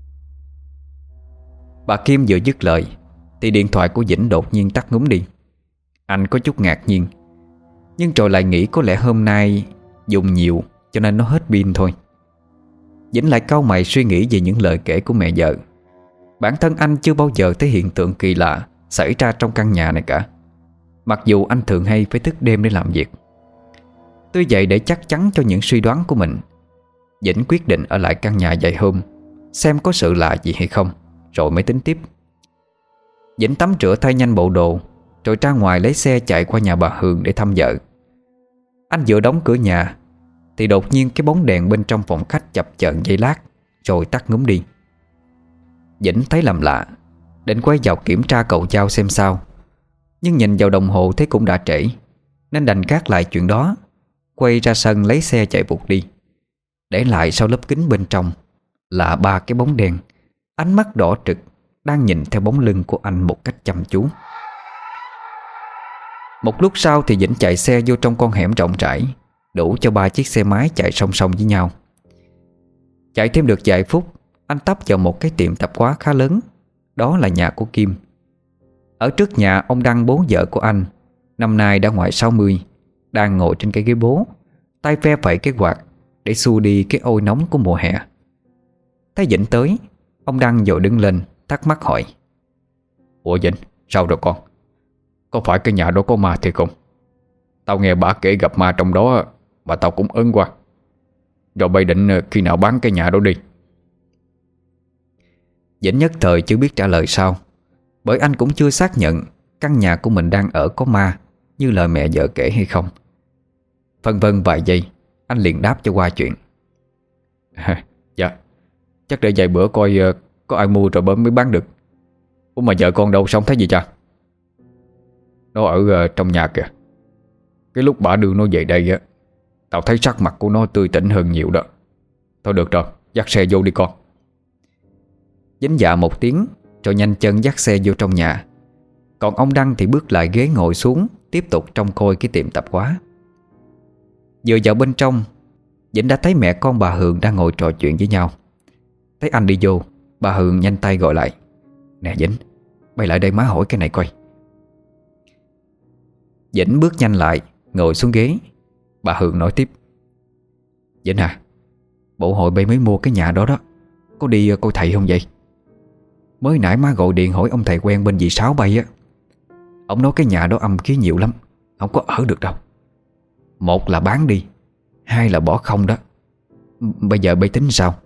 Bà Kim vừa dứt lời thì điện thoại của Vĩnh đột nhiên tắt ngúm đi. Anh có chút ngạc nhiên, nhưng rồi lại nghĩ có lẽ hôm nay dùng nhiều cho nên nó hết pin thôi. Vĩnh lại cau mày suy nghĩ về những lời kể của mẹ vợ. Bản thân anh chưa bao giờ thấy hiện tượng kỳ lạ xảy ra trong căn nhà này cả, mặc dù anh thường hay phải thức đêm để làm việc. Tuy vậy, để chắc chắn cho những suy đoán của mình, Vĩnh quyết định ở lại căn nhà vài hôm, xem có sự lạ gì hay không, rồi mới tính tiếp. Vĩnh tắm rửa thay nhanh bộ đồ, rồi ra ngoài lấy xe chạy qua nhà bà Hường để thăm vợ. Anh vừa đóng cửa nhà thì đột nhiên cái bóng đèn bên trong phòng khách chập chờn giây lát rồi tắt ngúm đi. Vĩnh thấy làm lạ, định quay vào kiểm tra cầu dao xem sao, nhưng nhìn vào đồng hồ thấy cũng đã trễ, nên đành gác lại chuyện đó, quay ra sân lấy xe chạy vụt đi. Để lại sau lớp kính bên trong là 3 cái bóng đen, ánh mắt đỏ trực, đang nhìn theo bóng lưng của anh một cách chăm chú. Một lúc sau thì Vĩnh chạy xe vô trong con hẻm rộng rãi, đủ cho 3 chiếc xe máy chạy song song với nhau. Chạy thêm được vài phút, anh tấp vào một cái tiệm tạp hóa khá lớn. Đó là nhà của Kim. Ở trước nhà ông Đăng, bố vợ của anh, năm nay đã ngoài 60, đang ngồi trên cái ghế bố, tay phe phẩy cái quạt để xua đi cái oi nóng của mùa hè. Thấy Vĩnh tới, ông Đăng vội đứng lên, thắc mắc hỏi: Ủa Vĩnh, sao rồi con? Có phải cái nhà đó có ma thiệt không? Tao nghe bà kể gặp ma trong đó mà tao cũng ớn quá. Rồi bây định khi nào bán cái nhà đó đi? Vĩnh nhất thời chưa biết trả lời sao, bởi anh cũng chưa xác nhận căn nhà của mình đang ở có ma như lời mẹ vợ kể hay không. Phân vân vài giây, anh liền đáp cho qua chuyện. Dạ, chắc để vài bữa coi có ai mua rồi mới bán được. Ủa mà vợ con đâu, sống thấy gì cha? Nó ở trong nhà kìa. Cái lúc bà đưa nó về đây á, tao thấy sắc mặt của nó tươi tỉnh hơn nhiều đó. Thôi được rồi, dắt xe vô đi con. Vĩnh dạ một tiếng rồi nhanh chân dắt xe vô trong nhà. Còn ông Đăng thì bước lại ghế ngồi xuống, tiếp tục trông coi cái tiệm tạp hóa. Vừa vào bên trong, Vĩnh đã thấy mẹ con bà Hường đang ngồi trò chuyện với nhau. Thấy anh đi vô, bà Hường nhanh tay gọi lại: Nè Vĩnh, bay lại đây má hỏi cái này coi. Vĩnh bước nhanh lại, ngồi xuống ghế. Bà Hường nói tiếp: Vĩnh à, bộ hội bay mới mua cái nhà đó đó, có đi coi thầy không vậy? Mới nãy má gọi điện hỏi ông thầy quen bên dì Sáu bay á. Ông nói cái nhà đó âm khí nhiều lắm, không có ở được đâu. Một là bán đi, hai là bỏ không đó. Bây giờ bay tính sao?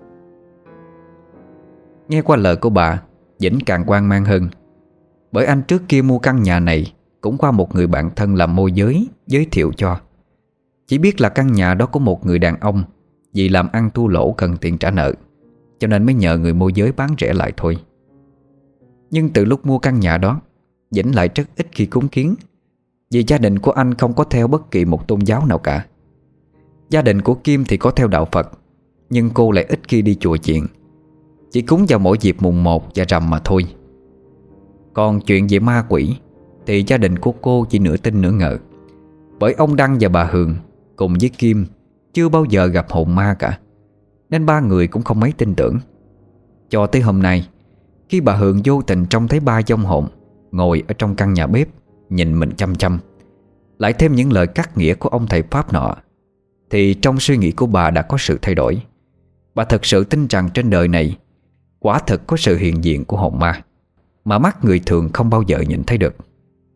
Nghe qua lời của bà, Vĩnh càng hoang mang hơn. Bởi anh trước kia mua căn nhà này cũng qua một người bạn thân làm môi giới giới thiệu cho. Chỉ biết là căn nhà đó có một người đàn ông vì làm ăn thua lỗ cần tiền trả nợ, cho nên mới nhờ người môi giới bán rẻ lại thôi. Nhưng từ lúc mua căn nhà đó, Vĩnh lại rất ít khi cúng kiến, vì gia đình của anh không có theo bất kỳ một tôn giáo nào cả. Gia đình của Kim thì có theo đạo Phật, nhưng cô lại ít khi đi chùa chiền, chỉ cúng vào mỗi dịp mùng 1 và rằm mà thôi. Còn chuyện về ma quỷ thì gia đình của cô chỉ nửa tin nửa ngờ, bởi ông Đăng và bà Hường cùng với Kim chưa bao giờ gặp hồn ma cả, nên ba người cũng không mấy tin tưởng. Cho tới hôm nay, khi bà Hường vô tình trông thấy ba vong hồn ngồi ở trong căn nhà bếp nhìn mình chăm chăm, lại thêm những lời cắt nghĩa của ông thầy Pháp nọ, thì trong suy nghĩ của bà đã có sự thay đổi. Bà thật sự tin rằng trên đời này quả thực có sự hiện diện của hồn ma mà mắt người thường không bao giờ nhìn thấy được.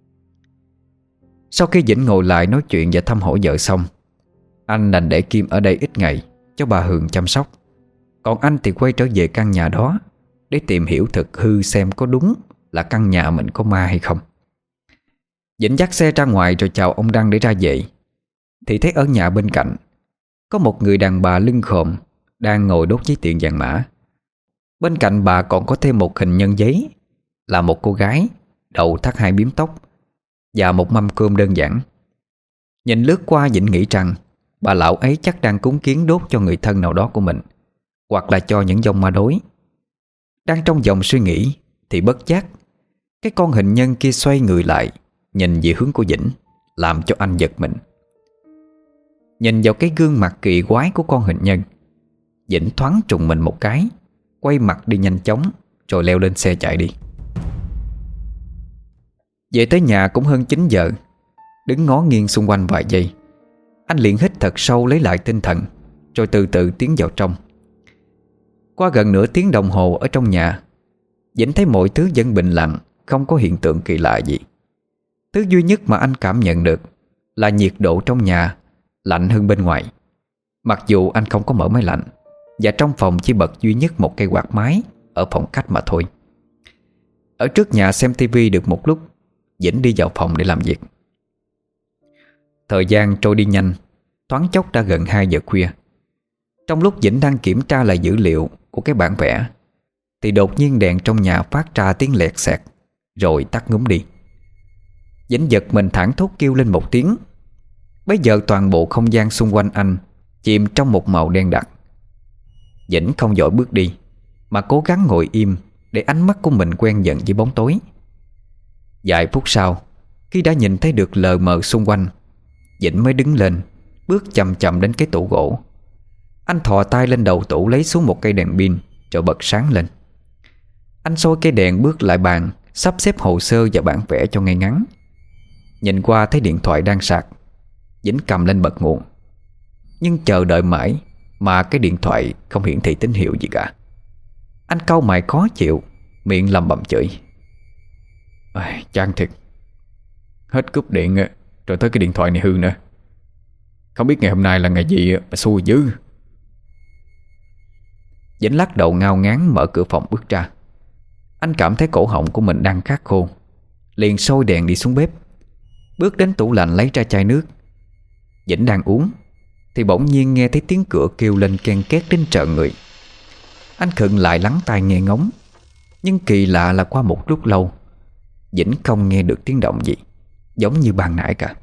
Sau khi Vĩnh ngồi lại nói chuyện và thăm hỏi vợ xong, anh đành để Kim ở đây ít ngày cho bà Hường chăm sóc. Còn anh thì quay trở về căn nhà đó để tìm hiểu thực hư xem có đúng là căn nhà mình có ma hay không. Vĩnh dắt xe ra ngoài rồi chào ông Đăng để ra về, thì thấy ở nhà bên cạnh có một người đàn bà lưng khòm đang ngồi đốt giấy tiền vàng mã. Bên cạnh bà còn có thêm một hình nhân giấy, là một cô gái đầu thắt hai bím tóc và một mâm cơm đơn giản. Nhìn lướt qua, Vĩnh nghĩ rằng bà lão ấy chắc đang cúng kiến đốt cho người thân nào đó của mình, hoặc là cho những vong ma đối. Đang trong dòng suy nghĩ thì bất giác cái con hình nhân kia xoay người lại nhìn về hướng của Vĩnh, làm cho anh giật mình. Nhìn vào cái gương mặt kỳ quái của con hình nhân, Vĩnh thoáng trùng mình một cái, quay mặt đi nhanh chóng rồi leo lên xe chạy đi. Về tới nhà cũng hơn 9 giờ. Đứng ngó nghiêng xung quanh vài giây, anh liền hít thật sâu lấy lại tinh thần, rồi từ từ tiến vào trong. Qua gần nửa tiếng đồng hồ ở trong nhà, Vĩnh thấy mọi thứ vẫn bình lặng, không có hiện tượng kỳ lạ gì. Thứ duy nhất mà anh cảm nhận được là nhiệt độ trong nhà lạnh hơn bên ngoài, mặc dù anh không có mở máy lạnh, và trong phòng chỉ bật duy nhất một cây quạt máy ở phòng khách mà thôi. Ở trước nhà xem tivi được một lúc, Vĩnh đi vào phòng để làm việc. Thời gian trôi đi nhanh, thoáng chốc đã gần 2 giờ khuya. Trong lúc Vĩnh đang kiểm tra lại dữ liệu của cái bản vẽ, thì đột nhiên đèn trong nhà phát ra tiếng lẹt xẹt, rồi tắt ngúm đi. Vĩnh giật mình thảng thốt kêu lên một tiếng. Bây giờ toàn bộ không gian xung quanh anh chìm trong một màu đen đặc. Vĩnh không vội bước đi, mà cố gắng ngồi im để ánh mắt của mình quen dần với bóng tối. Vài phút sau, khi đã nhìn thấy được lờ mờ xung quanh, Vĩnh mới đứng lên, bước chậm chậm đến cái tủ gỗ. Anh thò tay lên đầu tủ lấy xuống một cây đèn pin, rồi bật sáng lên. Anh soi cây đèn bước lại bàn, sắp xếp hồ sơ và bản vẽ cho ngay ngắn. Nhìn qua thấy điện thoại đang sạc, Vĩnh cầm lên bật nguồn. Nhưng chờ đợi mãi mà cái điện thoại không hiển thị tín hiệu gì cả. Anh cau mày khó chịu, miệng lầm bầm chửi: chán thiệt, hết cúp điện rồi tới cái điện thoại này hư nữa. Không biết ngày hôm nay là ngày gì mà xui dữ. Vĩnh lắc đầu ngao ngán mở cửa phòng bước ra. Anh cảm thấy cổ họng của mình đang khát khô, liền sôi đèn đi xuống bếp, bước đến tủ lạnh lấy ra chai nước. Vĩnh đang uống thì bỗng nhiên nghe thấy tiếng cửa kêu lên ken két đến trợn người. Anh khựng lại lắng tai nghe ngóng. Nhưng kỳ lạ là qua một lúc lâu, Vĩnh không nghe được tiếng động gì giống như ban nãy cả.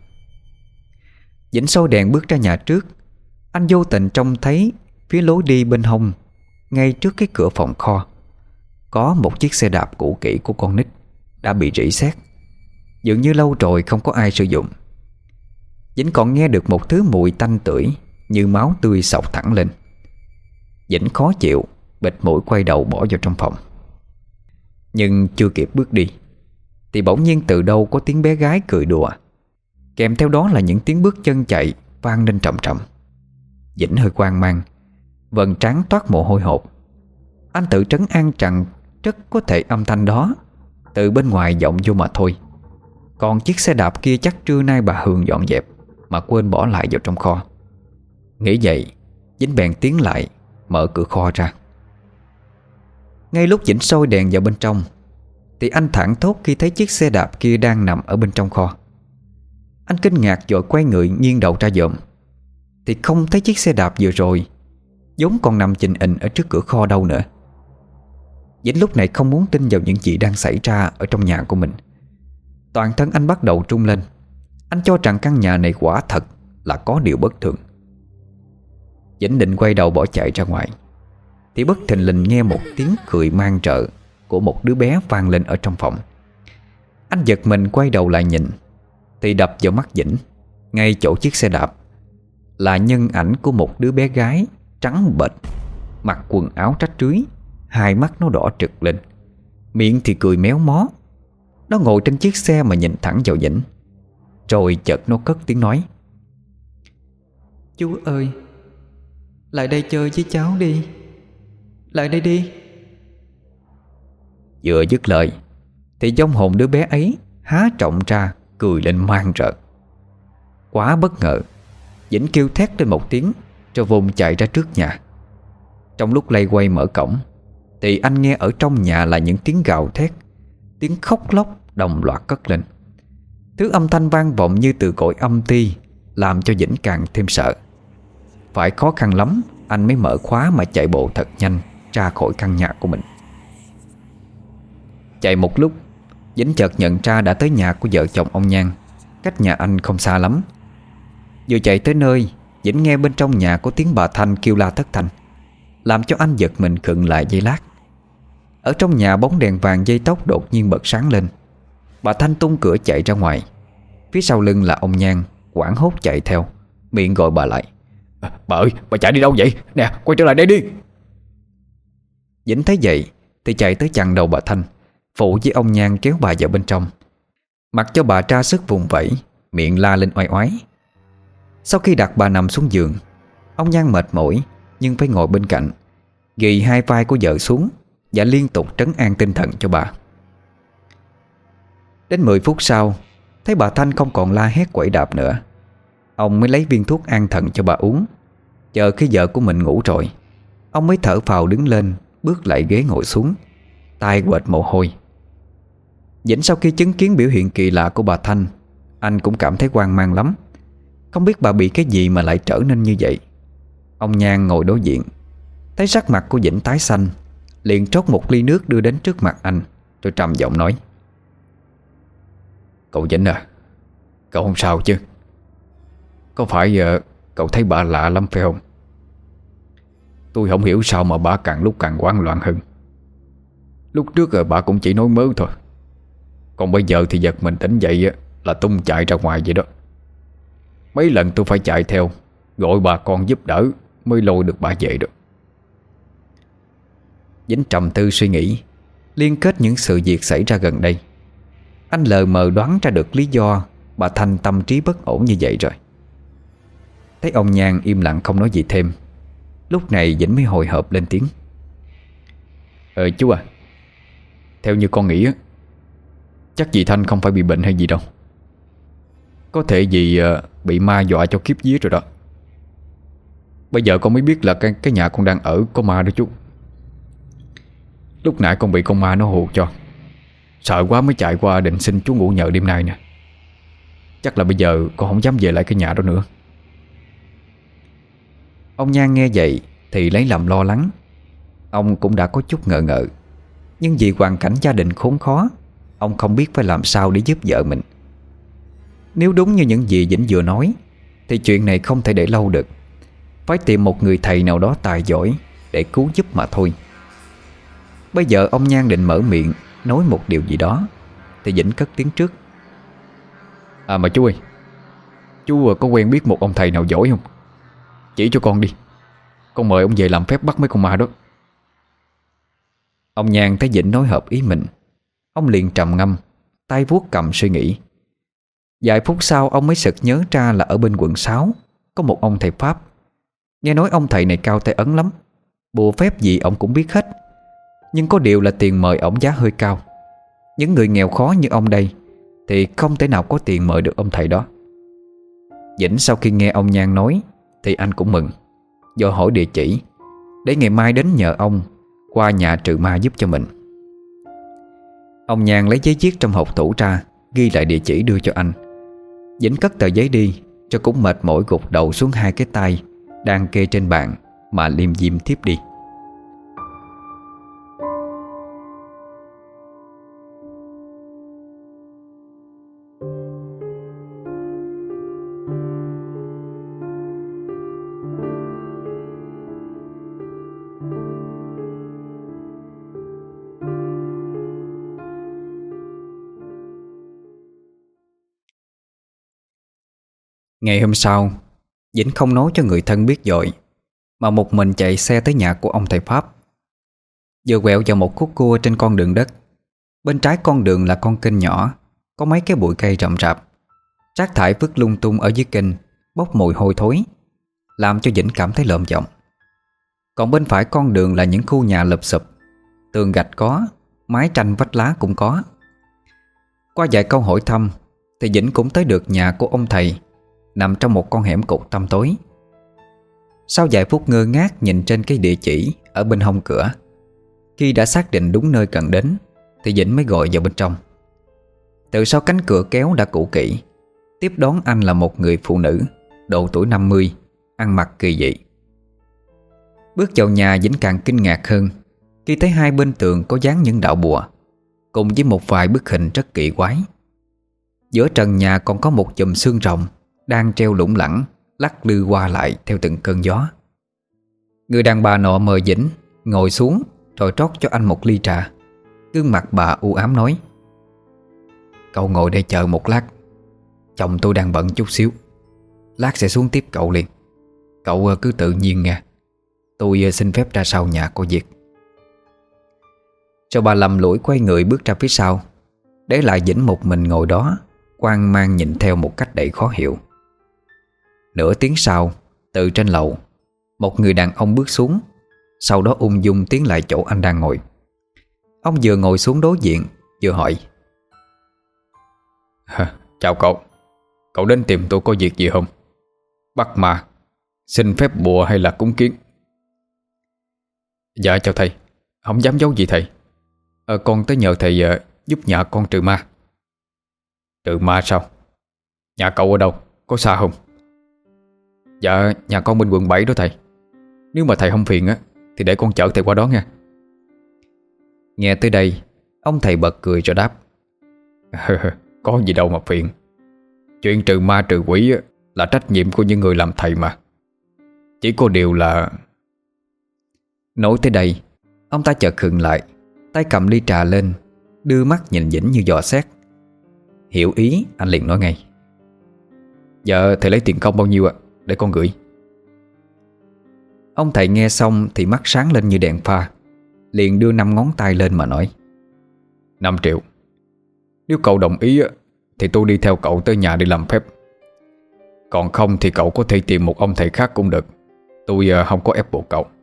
Vĩnh soi đèn bước ra nhà trước. Anh vô tình trông thấy phía lối đi bên hông, ngay trước cái cửa phòng kho, có một chiếc xe đạp cũ kỹ của con nít đã bị rỉ sét, dường như lâu rồi không có ai sử dụng. Vĩnh còn nghe được một thứ mùi tanh tưởi như máu tươi xộc thẳng lên. Vĩnh khó chịu, bịt mũi quay đầu bỏ vào trong phòng. Nhưng chưa kịp bước đi thì bỗng nhiên từ đâu có tiếng bé gái cười đùa, kèm theo đó là những tiếng bước chân chạy vang lên trầm trầm. Vĩnh hơi hoang mang, vầng trán toát mồ hôi hột. Anh tự trấn an rằng rất có thể âm thanh đó từ bên ngoài vọng vô mà thôi, còn chiếc xe đạp kia chắc trưa nay bà Hường dọn dẹp mà quên bỏ lại vào trong kho. Nghĩ vậy, Vĩnh bèn tiến lại mở cửa kho ra. Ngay lúc Vĩnh soi đèn vào bên trong thì anh thảng thốt khi thấy chiếc xe đạp kia đang nằm ở bên trong kho. Anh kinh ngạc vội quay người nghiêng đầu ra dòm thì không thấy chiếc xe đạp vừa rồi vốn còn nằm chình ình ở trước cửa kho đâu nữa. Vĩnh lúc này không muốn tin vào những gì đang xảy ra ở trong nhà của mình. Toàn thân anh bắt đầu run lên. Anh cho rằng căn nhà này quả thật là có điều bất thường. Vĩnh định quay đầu bỏ chạy ra ngoài thì bất thình lình nghe một tiếng cười man rợ của một đứa bé vang lên ở trong phòng. Anh giật mình quay đầu lại nhìn thì đập vào mắt Vĩnh, ngay chỗ chiếc xe đạp, là nhân ảnh của một đứa bé gái trắng bệch, mặc quần áo rách rưới, hai mắt nó đỏ trực lên, miệng thì cười méo mó. Nó ngồi trên chiếc xe mà nhìn thẳng vào Vĩnh, rồi chợt nó cất tiếng nói: "Chú ơi, lại đây chơi với cháu đi, lại đây đi." Vừa dứt lời thì vong hồn đứa bé ấy há trọng ra cười lên man rợ. Quá bất ngờ, Vĩnh kêu thét lên một tiếng rồi vùng chạy ra trước nhà. Trong lúc lay quay mở cổng thì anh nghe ở trong nhà là những tiếng gào thét, tiếng khóc lóc đồng loạt cất lên. Thứ âm thanh vang vọng như từ cõi âm ti làm cho Vĩnh càng thêm sợ. Phải khó khăn lắm anh mới mở khóa mà chạy bộ thật nhanh ra khỏi căn nhà của mình. Chạy một lúc, Vĩnh chợt nhận ra đã tới nhà của vợ chồng ông Nhan, cách nhà anh không xa lắm. Vừa chạy tới nơi, Vĩnh nghe bên trong nhà có tiếng bà Thanh kêu la thất thanh, làm cho anh giật mình khựng lại giây lát. Ở trong nhà bóng đèn vàng dây tóc đột nhiên bật sáng lên. Bà Thanh tung cửa chạy ra ngoài. Phía sau lưng là ông Nhan hoảng hốt chạy theo, miệng gọi bà lại: "Bà ơi, bà chạy đi đâu vậy? Nè, quay trở lại đây đi." Vĩnh thấy vậy thì chạy tới chặn đầu bà Thanh, phụ với ông Nhan kéo bà vào bên trong. Mặc cho bà tra sức vùng vẫy, miệng la lên oai oái. Sau khi đặt bà nằm xuống giường, ông Nhan mệt mỏi nhưng phải ngồi bên cạnh, ghì hai vai của vợ xuống và liên tục trấn an tinh thần cho bà. Đến 10 phút sau, thấy bà Thanh không còn la hét quẩy đạp nữa, ông mới lấy viên thuốc an thần cho bà uống. Chờ khi vợ của mình ngủ rồi, ông mới thở phào đứng lên, bước lại ghế ngồi xuống, tay quệt mồ hôi. Vĩnh sau khi chứng kiến biểu hiện kỳ lạ của bà Thanh, anh cũng cảm thấy hoang mang lắm. Không biết bà bị cái gì mà lại trở nên như vậy. Ông Nhan ngồi đối diện, thấy sắc mặt của Vĩnh tái xanh, liền trót một ly nước đưa đến trước mặt anh, rồi trầm giọng nói: "Cậu Vĩnh à, cậu không sao chứ? Có phải cậu thấy bà lạ lắm phải không? Tôi không hiểu sao mà bà càng lúc càng hoảng loạn hơn. Lúc trước bà cũng chỉ nói mớ thôi, còn bây giờ thì giật mình tỉnh dậy là tung chạy ra ngoài vậy đó. Mấy lần tôi phải chạy theo gọi bà con giúp đỡ mới lôi được bà về được." Vĩnh trầm tư suy nghĩ, liên kết những sự việc xảy ra gần đây, anh lờ mờ đoán ra được lý do bà Thanh tâm trí bất ổn như vậy rồi. Thấy ông Nhan im lặng không nói gì thêm, lúc này Vĩnh mới hồi hộp lên tiếng. Chú à, theo như con nghĩ á, chắc dì Thanh không phải bị bệnh hay gì đâu. Có thể dì bị ma dọa cho kiếp vía rồi đó. Bây giờ con mới biết là cái nhà con đang ở có ma đó chú. Lúc nãy con bị con ma nó hù cho, sợ quá mới chạy qua định xin chú ngủ nhờ đêm nay nè. Chắc là bây giờ con không dám về lại cái nhà đó nữa. Ông Nhan nghe vậy thì lấy làm lo lắng. Ông cũng đã có chút ngờ ngợ, nhưng vì hoàn cảnh gia đình khốn khó, ông không biết phải làm sao để giúp vợ mình. Nếu đúng như những gì Vĩnh vừa nói thì chuyện này không thể để lâu được. Phải tìm một người thầy nào đó tài giỏi để cứu giúp mà thôi. Bây giờ ông Nhan định mở miệng nói một điều gì đó thì Vĩnh cất tiếng trước. Mà chú ơi, chú có quen biết một ông thầy nào giỏi không? Chỉ cho con đi, con mời ông về làm phép bắt mấy con ma đó. Ông Nhan thấy Vĩnh nói hợp ý mình, ông liền trầm ngâm, tay vuốt cầm suy nghĩ. Vài phút sau ông mới sực nhớ ra là ở bên quận 6 có một ông thầy Pháp. Nghe nói ông thầy này cao tay ấn lắm, bùa phép gì ông cũng biết hết. Nhưng có điều là tiền mời ổng giá hơi cao. Những người nghèo khó như ông đây thì không thể nào có tiền mời được ông thầy đó. Vĩnh sau khi nghe ông Nhan nói thì anh cũng mừng, do hỏi địa chỉ để ngày mai đến nhờ ông qua nhà trừ ma giúp cho mình. Ông Nhan lấy giấy viết trong hộp tủ ra, ghi lại địa chỉ đưa cho anh. Vĩnh cất tờ giấy đi, cho cũng mệt mỏi gục đầu xuống hai cái tay đang kê trên bàn mà liêm diêm tiếp đi. Ngày hôm sau, Vĩnh không nói cho người thân biết vội, mà một mình chạy xe tới nhà của ông thầy Pháp. Vừa quẹo vào một khúc cua trên con đường đất. Bên trái con đường là con kênh nhỏ, có mấy cái bụi cây rậm rạp. Rác thải vứt lung tung ở dưới kênh bốc mùi hôi thối, làm cho Vĩnh cảm thấy lợm giọng. Còn bên phải con đường là những khu nhà lụp xụp, tường gạch có, mái tranh vách lá cũng có. Qua vài câu hỏi thăm thì Vĩnh cũng tới được nhà của ông thầy, nằm trong một con hẻm cụt tăm tối. Sau vài phút ngơ ngác nhìn trên cái địa chỉ ở bên hông cửa, khi đã xác định đúng nơi cần đến thì Vĩnh mới gọi vào bên trong. Từ sau cánh cửa kéo đã cũ kỹ, tiếp đón anh là một người phụ nữ độ tuổi 50, ăn mặc kỳ dị. Bước vào nhà, Vĩnh càng kinh ngạc hơn khi thấy hai bên tường có dán những đạo bùa, cùng với một vài bức hình rất kỳ quái. Giữa trần nhà còn có một chùm xương rồng đang treo lủng lẳng, lắc lư qua lại theo từng cơn gió. Người đàn bà nọ mời Vĩnh ngồi xuống rồi trót cho anh một ly trà. Gương mặt bà u ám nói: "Cậu ngồi đây chờ một lát, chồng tôi đang bận chút xíu, lát sẽ xuống tiếp cậu liền. Cậu cứ tự nhiên nha, tôi xin phép ra sau nhà có việc." Rồi bà lầm lũi quay người bước ra phía sau, để lại Vĩnh một mình ngồi đó, hoang mang nhìn theo một cách đầy khó hiểu. Nửa tiếng sau, từ trên lầu, một người đàn ông bước xuống, sau đó ung dung tiến lại chỗ anh đang ngồi. Ông vừa ngồi xuống đối diện vừa hỏi: Chào cậu, cậu đến tìm tôi có việc gì không? Bắt ma, xin phép bùa hay là cúng kiến? Dạ chào thầy, không dám giấu gì thầy. Con tới nhờ thầy giúp nhà con trừ ma. Trừ ma sao? Nhà cậu ở đâu? Có xa không? Dạ nhà con bên quận 7 đó thầy. Nếu mà thầy không phiền á thì để con chở thầy qua đó nha. Nghe tới đây, ông thầy bật cười rồi đáp: Có gì đâu mà phiền. Chuyện trừ ma trừ quỷ á, là trách nhiệm của những người làm thầy mà. Chỉ có điều là... Nói tới đây, ông ta chợt khựng lại, tay cầm ly trà lên, đưa mắt nhìn Vĩnh như dò xét. Hiểu ý, anh liền nói ngay: Dạ thầy lấy tiền công bao nhiêu ạ? Để con gửi. Ông thầy nghe xong thì mắt sáng lên như đèn pha, liền đưa 5 ngón tay lên mà nói: 5 triệu. Nếu cậu đồng ý á, thì tôi đi theo cậu tới nhà để làm phép. Còn không thì cậu có thể tìm một ông thầy khác cũng được. Tôi không có ép buộc cậu.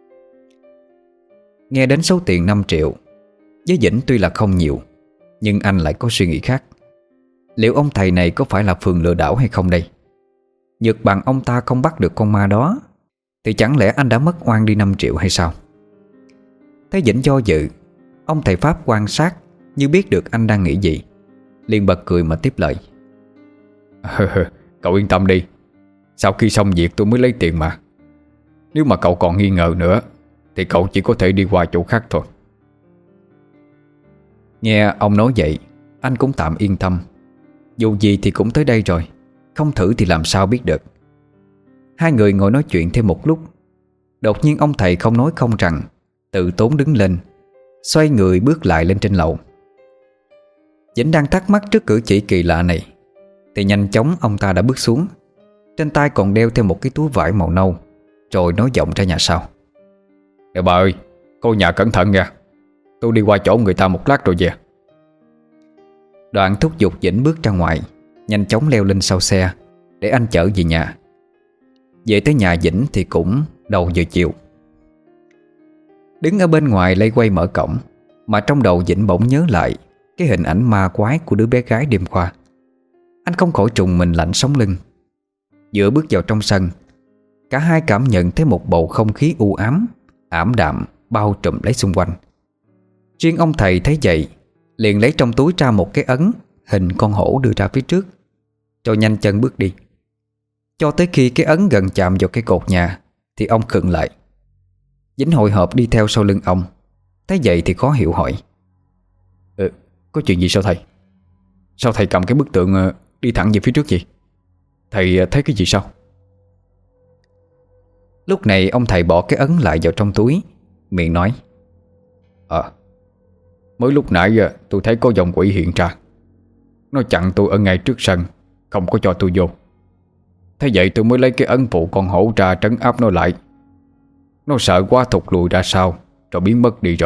Nghe đến số tiền 5 triệu, với Vĩnh tuy là không nhiều, nhưng anh lại có suy nghĩ khác. Liệu ông thầy này có phải là Phường lừa đảo hay không đây? Nhược bằng ông ta không bắt được con ma đó, thì chẳng lẽ anh đã mất oan đi 5 triệu hay sao? Thấy Vĩnh do dự, ông thầy Pháp quan sát như biết được anh đang nghĩ gì, liền bật cười mà tiếp lời. Cậu yên tâm đi. Sau khi xong việc tôi mới lấy tiền mà. Nếu mà cậu còn nghi ngờ nữa thì cậu chỉ có thể đi qua chỗ khác thôi. Nghe ông nói vậy, anh cũng tạm yên tâm. Dù gì thì cũng tới đây rồi, không thử thì làm sao biết được. Hai người ngồi nói chuyện thêm một lúc. Đột nhiên ông thầy không nói không rằng, tự tốn đứng lên, xoay người bước lại lên trên lầu. Vĩnh đang thắc mắc trước cử chỉ kỳ lạ này, thì nhanh chóng ông ta đã bước xuống. Trên tay còn đeo theo một cái túi vải màu nâu, rồi nói giọng ra nhà sau. Nè bà ơi, cô nhà cẩn thận nha. Tôi đi qua chỗ người ta một lát rồi về. Đoạn thúc giục Vĩnh bước ra ngoài, nhanh chóng leo lên sau xe để anh chở về nhà. Về tới nhà Vĩnh thì cũng đầu giờ chiều. Đứng ở bên ngoài lây quay mở cổng, mà trong đầu Vĩnh bỗng nhớ lại cái hình ảnh ma quái của đứa bé gái đêm qua. Anh không khỏi trùng mình lạnh sống lưng. Vừa bước vào trong sân, cả hai cảm nhận thấy một bầu không khí u ám, ảm đạm bao trùm lấy xung quanh. Riêng ông thầy thấy vậy, liền lấy trong túi ra một cái ấn hình con hổ đưa ra phía trước, rồi nhanh chân bước đi. Cho tới khi cái ấn gần chạm vào cái cột nhà thì ông khựng lại. Vĩnh hồi hộp đi theo sau lưng ông. Thấy vậy thì khó hiểu hỏi. Có chuyện gì sao thầy? Sao thầy cầm cái bức tượng đi thẳng về phía trước vậy? Thầy thấy cái gì sao? Lúc này ông thầy bỏ cái ấn lại vào trong túi, miệng nói. Mới lúc nãy tôi thấy có dòng quỷ hiện ra. Nó chặn tôi ở ngay trước sân, không có cho tôi vô. Thế vậy tôi mới lấy cái ấn phụ con hổ ra trấn áp nó lại. Nó sợ quá thụt lùi ra sau, rồi biến mất đi rồi.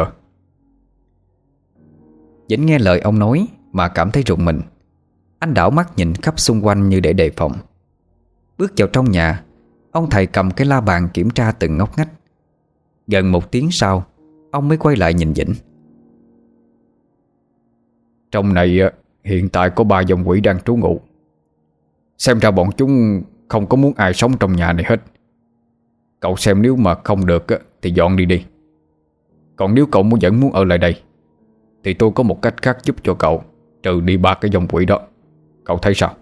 Vĩnh nghe lời ông nói mà cảm thấy rùng mình. Anh đảo mắt nhìn khắp xung quanh như để đề phòng. Bước vào trong nhà, ông thầy cầm cái la bàn kiểm tra từng ngóc ngách. Gần 1 tiếng sau, ông mới quay lại nhìn Vĩnh. Trong này hiện tại có 3 dòng quỷ đang trú ngụ. Xem ra bọn chúng không có muốn ai sống trong nhà này hết. Cậu xem nếu mà không được thì dọn đi đi. Còn nếu cậu vẫn muốn ở lại đây thì tôi có một cách khác giúp cho cậu trừ đi 3 cái dòng quỷ đó. Cậu thấy sao?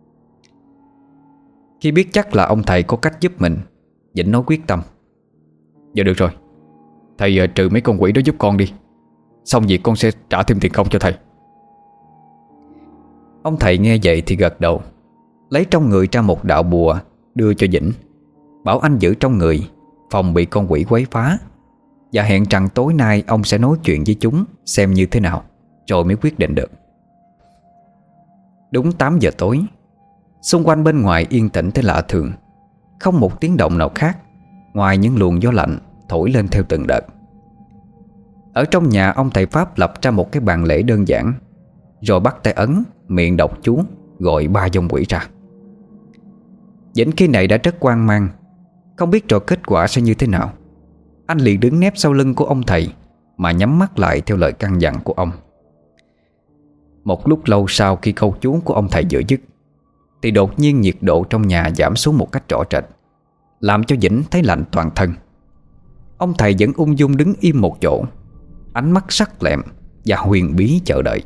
Khi biết chắc là ông thầy có cách giúp mình, Vĩnh nói quyết tâm. Dạ được rồi, thầy trừ mấy con quỷ đó giúp con đi. Xong việc con sẽ trả thêm tiền công cho thầy. Ông thầy nghe vậy thì gật đầu, lấy trong người ra một đạo bùa đưa cho Vĩnh, bảo anh giữ trong người, phòng bị con quỷ quấy phá, và hẹn rằng tối nay ông sẽ nói chuyện với chúng xem như thế nào, rồi mới quyết định được. Đúng 8 giờ tối, xung quanh bên ngoài yên tĩnh tới lạ thường. Không một tiếng động nào khác ngoài những luồng gió lạnh thổi lên theo từng đợt. Ở trong nhà, ông thầy Pháp lập ra một cái bàn lễ đơn giản, rồi bắt tay ấn, miệng đọc chú, gọi 3 dòng quỷ ra. Vĩnh khi này đã rất hoang mang, không biết rồi kết quả sẽ như thế nào. Anh liền đứng nép sau lưng của ông thầy mà nhắm mắt lại theo lời căn dặn của ông. Một lúc lâu sau, khi câu chú của ông thầy vừa dứt, thì đột nhiên nhiệt độ trong nhà giảm xuống một cách rõ rệt, làm cho Vĩnh thấy lạnh toàn thân. Ông thầy vẫn ung dung đứng im một chỗ, ánh mắt sắc lẹm và huyền bí chờ đợi.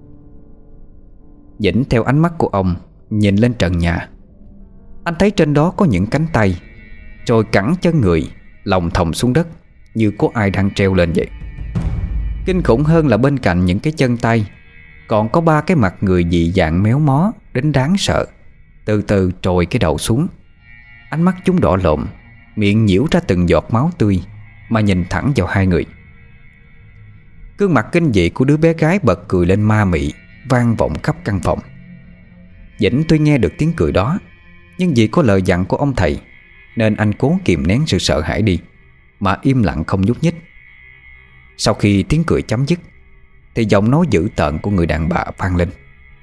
Vĩnh theo ánh mắt của ông nhìn lên trần nhà. Anh thấy trên đó có những cánh tay, rồi cẳng chân người lòng thòng xuống đất, như có ai đang treo lên vậy. Kinh khủng hơn là bên cạnh những cái chân tay còn có 3 cái mặt người dị dạng méo mó đến đáng sợ, từ từ trồi cái đầu xuống. Ánh mắt chúng đỏ lộn, miệng nhiễu ra từng giọt máu tươi mà nhìn thẳng vào hai người. Gương mặt kinh dị của đứa bé gái bật cười lên ma mị, vang vọng khắp căn phòng. Vĩnh tuy nghe được tiếng cười đó, nhưng vì có lời dặn của ông thầy nên anh cố kìm nén sự sợ hãi đi, mà im lặng không nhúc nhích. Sau khi tiếng cười chấm dứt, thì giọng nói dữ tợn của người đàn bà vang lên: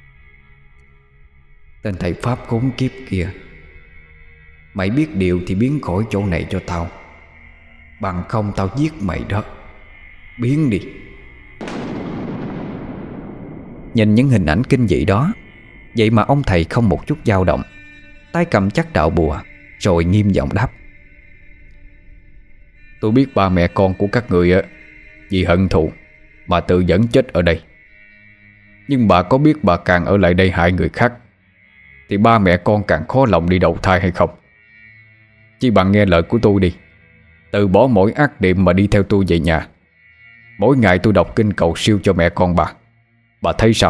"Tên thầy Pháp khốn kiếp kia, mày biết điều thì biến khỏi chỗ này cho tao, bằng không tao giết mày đó. Biến đi." Nhìn những hình ảnh kinh dị đó, vậy mà ông thầy không một chút dao động, tay cầm chắc đạo bùa, rồi nghiêm giọng đáp: "Tôi biết ba mẹ con của các người vì hận thù mà tự dẫn chết ở đây. Nhưng bà có biết bà càng ở lại đây hại người khác thì ba mẹ con càng khó lòng đi đầu thai hay không? Chỉ bằng nghe lời của tôi đi, từ bỏ mỗi ác niệm mà đi theo tôi về nhà. Mỗi ngày tôi đọc kinh cầu siêu cho mẹ con bà thấy sao?"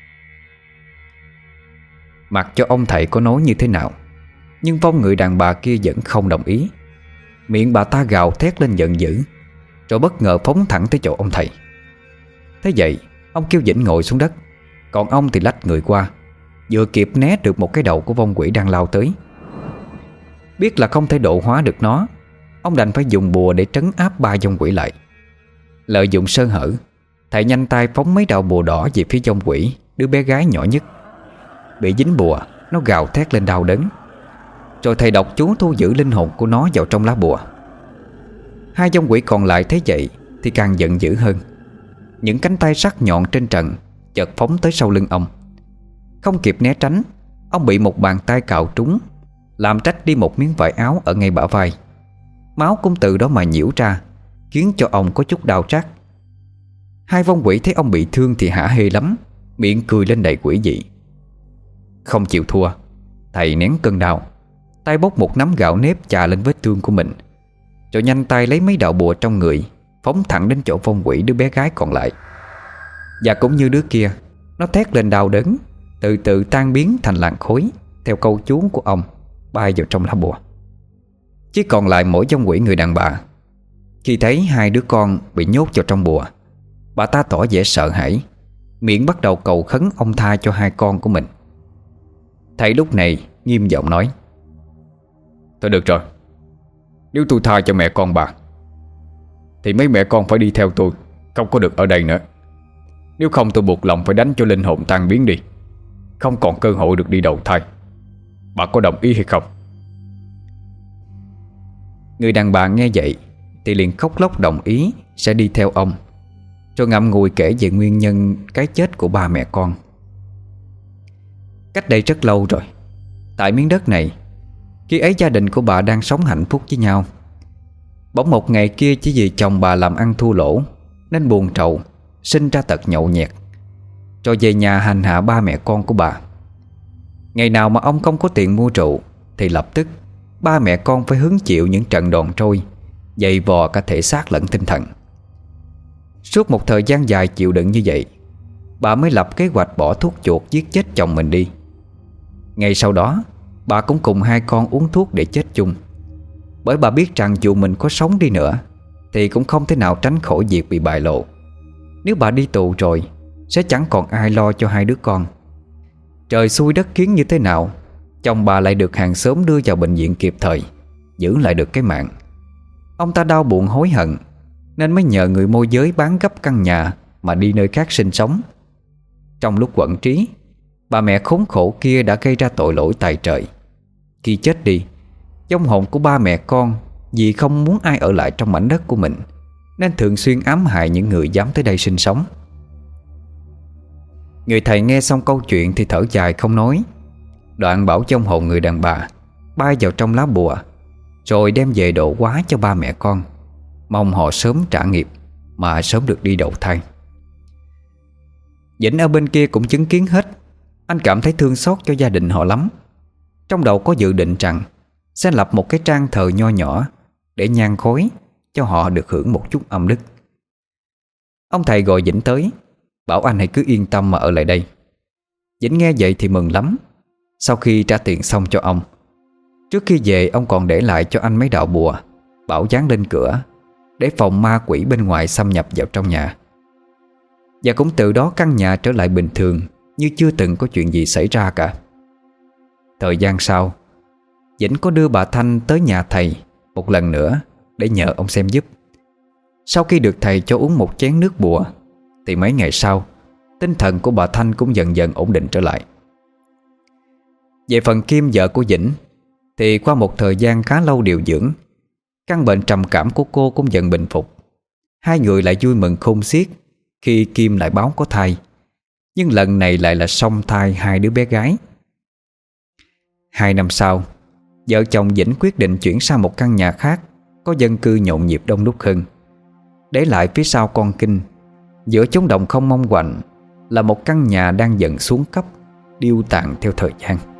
Mặc cho ông thầy có nói như thế nào, nhưng vong người đàn bà kia vẫn không đồng ý. Miệng bà ta gào thét lên giận dữ, rồi bất ngờ phóng thẳng tới chỗ ông thầy. Thế vậy, ông kêu Vĩnh ngồi xuống đất, còn ông thì lách người qua, vừa kịp né được một cái đầu của vong quỷ đang lao tới. Biết là không thể độ hóa được nó, ông đành phải dùng bùa để trấn áp ba vong quỷ lại. Lợi dụng sơ hở, thầy nhanh tay phóng mấy đạo bùa đỏ về phía vong quỷ, đứa bé gái nhỏ nhất. Bị dính bùa, nó gào thét lên đau đớn. Rồi thầy đọc chú thu giữ linh hồn của nó vào trong lá bùa. Hai vong quỷ còn lại thấy vậy thì càng giận dữ hơn. Những cánh tay sắc nhọn trên trần chợt phóng tới sau lưng ông. Không kịp né tránh, ông bị một bàn tay cạo trúng, làm rách đi một miếng vải áo ở ngay bả vai. Máu cũng từ đó mà nhiễu ra, khiến cho ông có chút đau rát. Hai vong quỷ thấy ông bị thương thì hả hê lắm, miệng cười lên đầy quỷ dị. Không chịu thua, thầy nén cơn đau, tay bốc một nắm gạo nếp chà lên vết thương của mình, rồi nhanh tay lấy mấy đạo bùa trong người, phóng thẳng đến chỗ vong quỷ đứa bé gái còn lại. Và cũng như đứa kia, nó thét lên đau đớn, từ từ tan biến thành làn khói theo câu chú của ông, bay vào trong lá bùa. Chỉ còn lại mỗi vong quỷ người đàn bà. Khi thấy hai đứa con bị nhốt vào trong bùa, bà ta tỏ vẻ sợ hãi, miệng bắt đầu cầu khấn ông tha cho hai con của mình. Thầy lúc này nghiêm giọng nói: "Thôi được rồi, nếu tôi tha cho mẹ con bà thì mấy mẹ con phải đi theo tôi, không có được ở đây nữa. Nếu không tôi buộc lòng phải đánh cho linh hồn tan biến đi, không còn cơ hội được đi đầu thai. Bà có đồng ý hay không?" Người đàn bà nghe vậy thì liền khóc lóc đồng ý sẽ đi theo ông, rồi ngậm ngùi kể về nguyên nhân cái chết của ba mẹ con. Cách đây rất lâu rồi, tại miếng đất này, khi ấy gia đình của bà đang sống hạnh phúc với nhau. Bỗng một ngày kia, chỉ vì chồng bà làm ăn thua lỗ nên buồn trầu, sinh ra tật nhậu nhẹt, rồi về nhà hành hạ ba mẹ con của bà. Ngày nào mà ông không có tiền mua rượu thì lập tức ba mẹ con phải hứng chịu những trận đòn trôi dày vò cả thể xác lẫn tinh thần. Suốt một thời gian dài chịu đựng như vậy, bà mới lập kế hoạch bỏ thuốc chuột giết chết chồng mình đi. Ngay sau đó, bà cũng cùng hai con uống thuốc để chết chung. Bởi bà biết rằng dù mình có sống đi nữa thì cũng không thể nào tránh khỏi việc bị bại lộ. Nếu bà đi tù rồi sẽ chẳng còn ai lo cho hai đứa con. Trời xui đất khiến như thế nào, chồng bà lại được hàng xóm đưa vào bệnh viện kịp thời, giữ lại được cái mạng. Ông ta đau buồn hối hận nên mới nhờ người môi giới bán gấp căn nhà mà đi nơi khác sinh sống. Trong lúc quẫn trí, bà mẹ khốn khổ kia đã gây ra tội lỗi tày trời. Khi chết đi, vong hồn của ba mẹ con vì không muốn ai ở lại trong mảnh đất của mình nên thường xuyên ám hại những người dám tới đây sinh sống. Người thầy nghe xong câu chuyện thì thở dài không nói, đoạn bảo vong hồn người đàn bà bay vào trong lá bùa, rồi đem về độ hóa cho ba mẹ con, mong họ sớm trả nghiệp mà sớm được đi đầu thai. Vĩnh ở bên kia cũng chứng kiến hết. Anh cảm thấy thương xót cho gia đình họ lắm. Trong đầu có dự định rằng sẽ lập một cái trang thờ nho nhỏ để nhang khói cho họ được hưởng một chút âm đức. Ông thầy gọi Vĩnh tới, bảo anh hãy cứ yên tâm mà ở lại đây. Vĩnh nghe vậy thì mừng lắm. Sau khi trả tiền xong cho ông, trước khi về ông còn để lại cho anh mấy đạo bùa, bảo dán lên cửa để phòng ma quỷ bên ngoài xâm nhập vào trong nhà. Và cũng từ đó căn nhà trở lại bình thường, như chưa từng có chuyện gì xảy ra cả. Thời gian sau, Vĩnh có đưa bà Thanh tới nhà thầy một lần nữa để nhờ ông xem giúp. Sau khi được thầy cho uống một chén nước bùa, thì mấy ngày sau, tinh thần của bà Thanh cũng dần dần ổn định trở lại. Về phần Kim, vợ của Vĩnh, thì qua một thời gian khá lâu điều dưỡng, căn bệnh trầm cảm của cô cũng dần bình phục. Hai người lại vui mừng khôn xiết khi Kim lại báo có thai, nhưng lần này lại là song thai 2 đứa bé gái. 2 năm sau, vợ chồng Vĩnh quyết định chuyển sang một căn nhà khác có dân cư nhộn nhịp đông đúc hơn. Để lại phía sau con Kinh, giữa chốn đồng không mong quạnh, là một căn nhà đang dần xuống cấp, điêu tàn theo thời gian.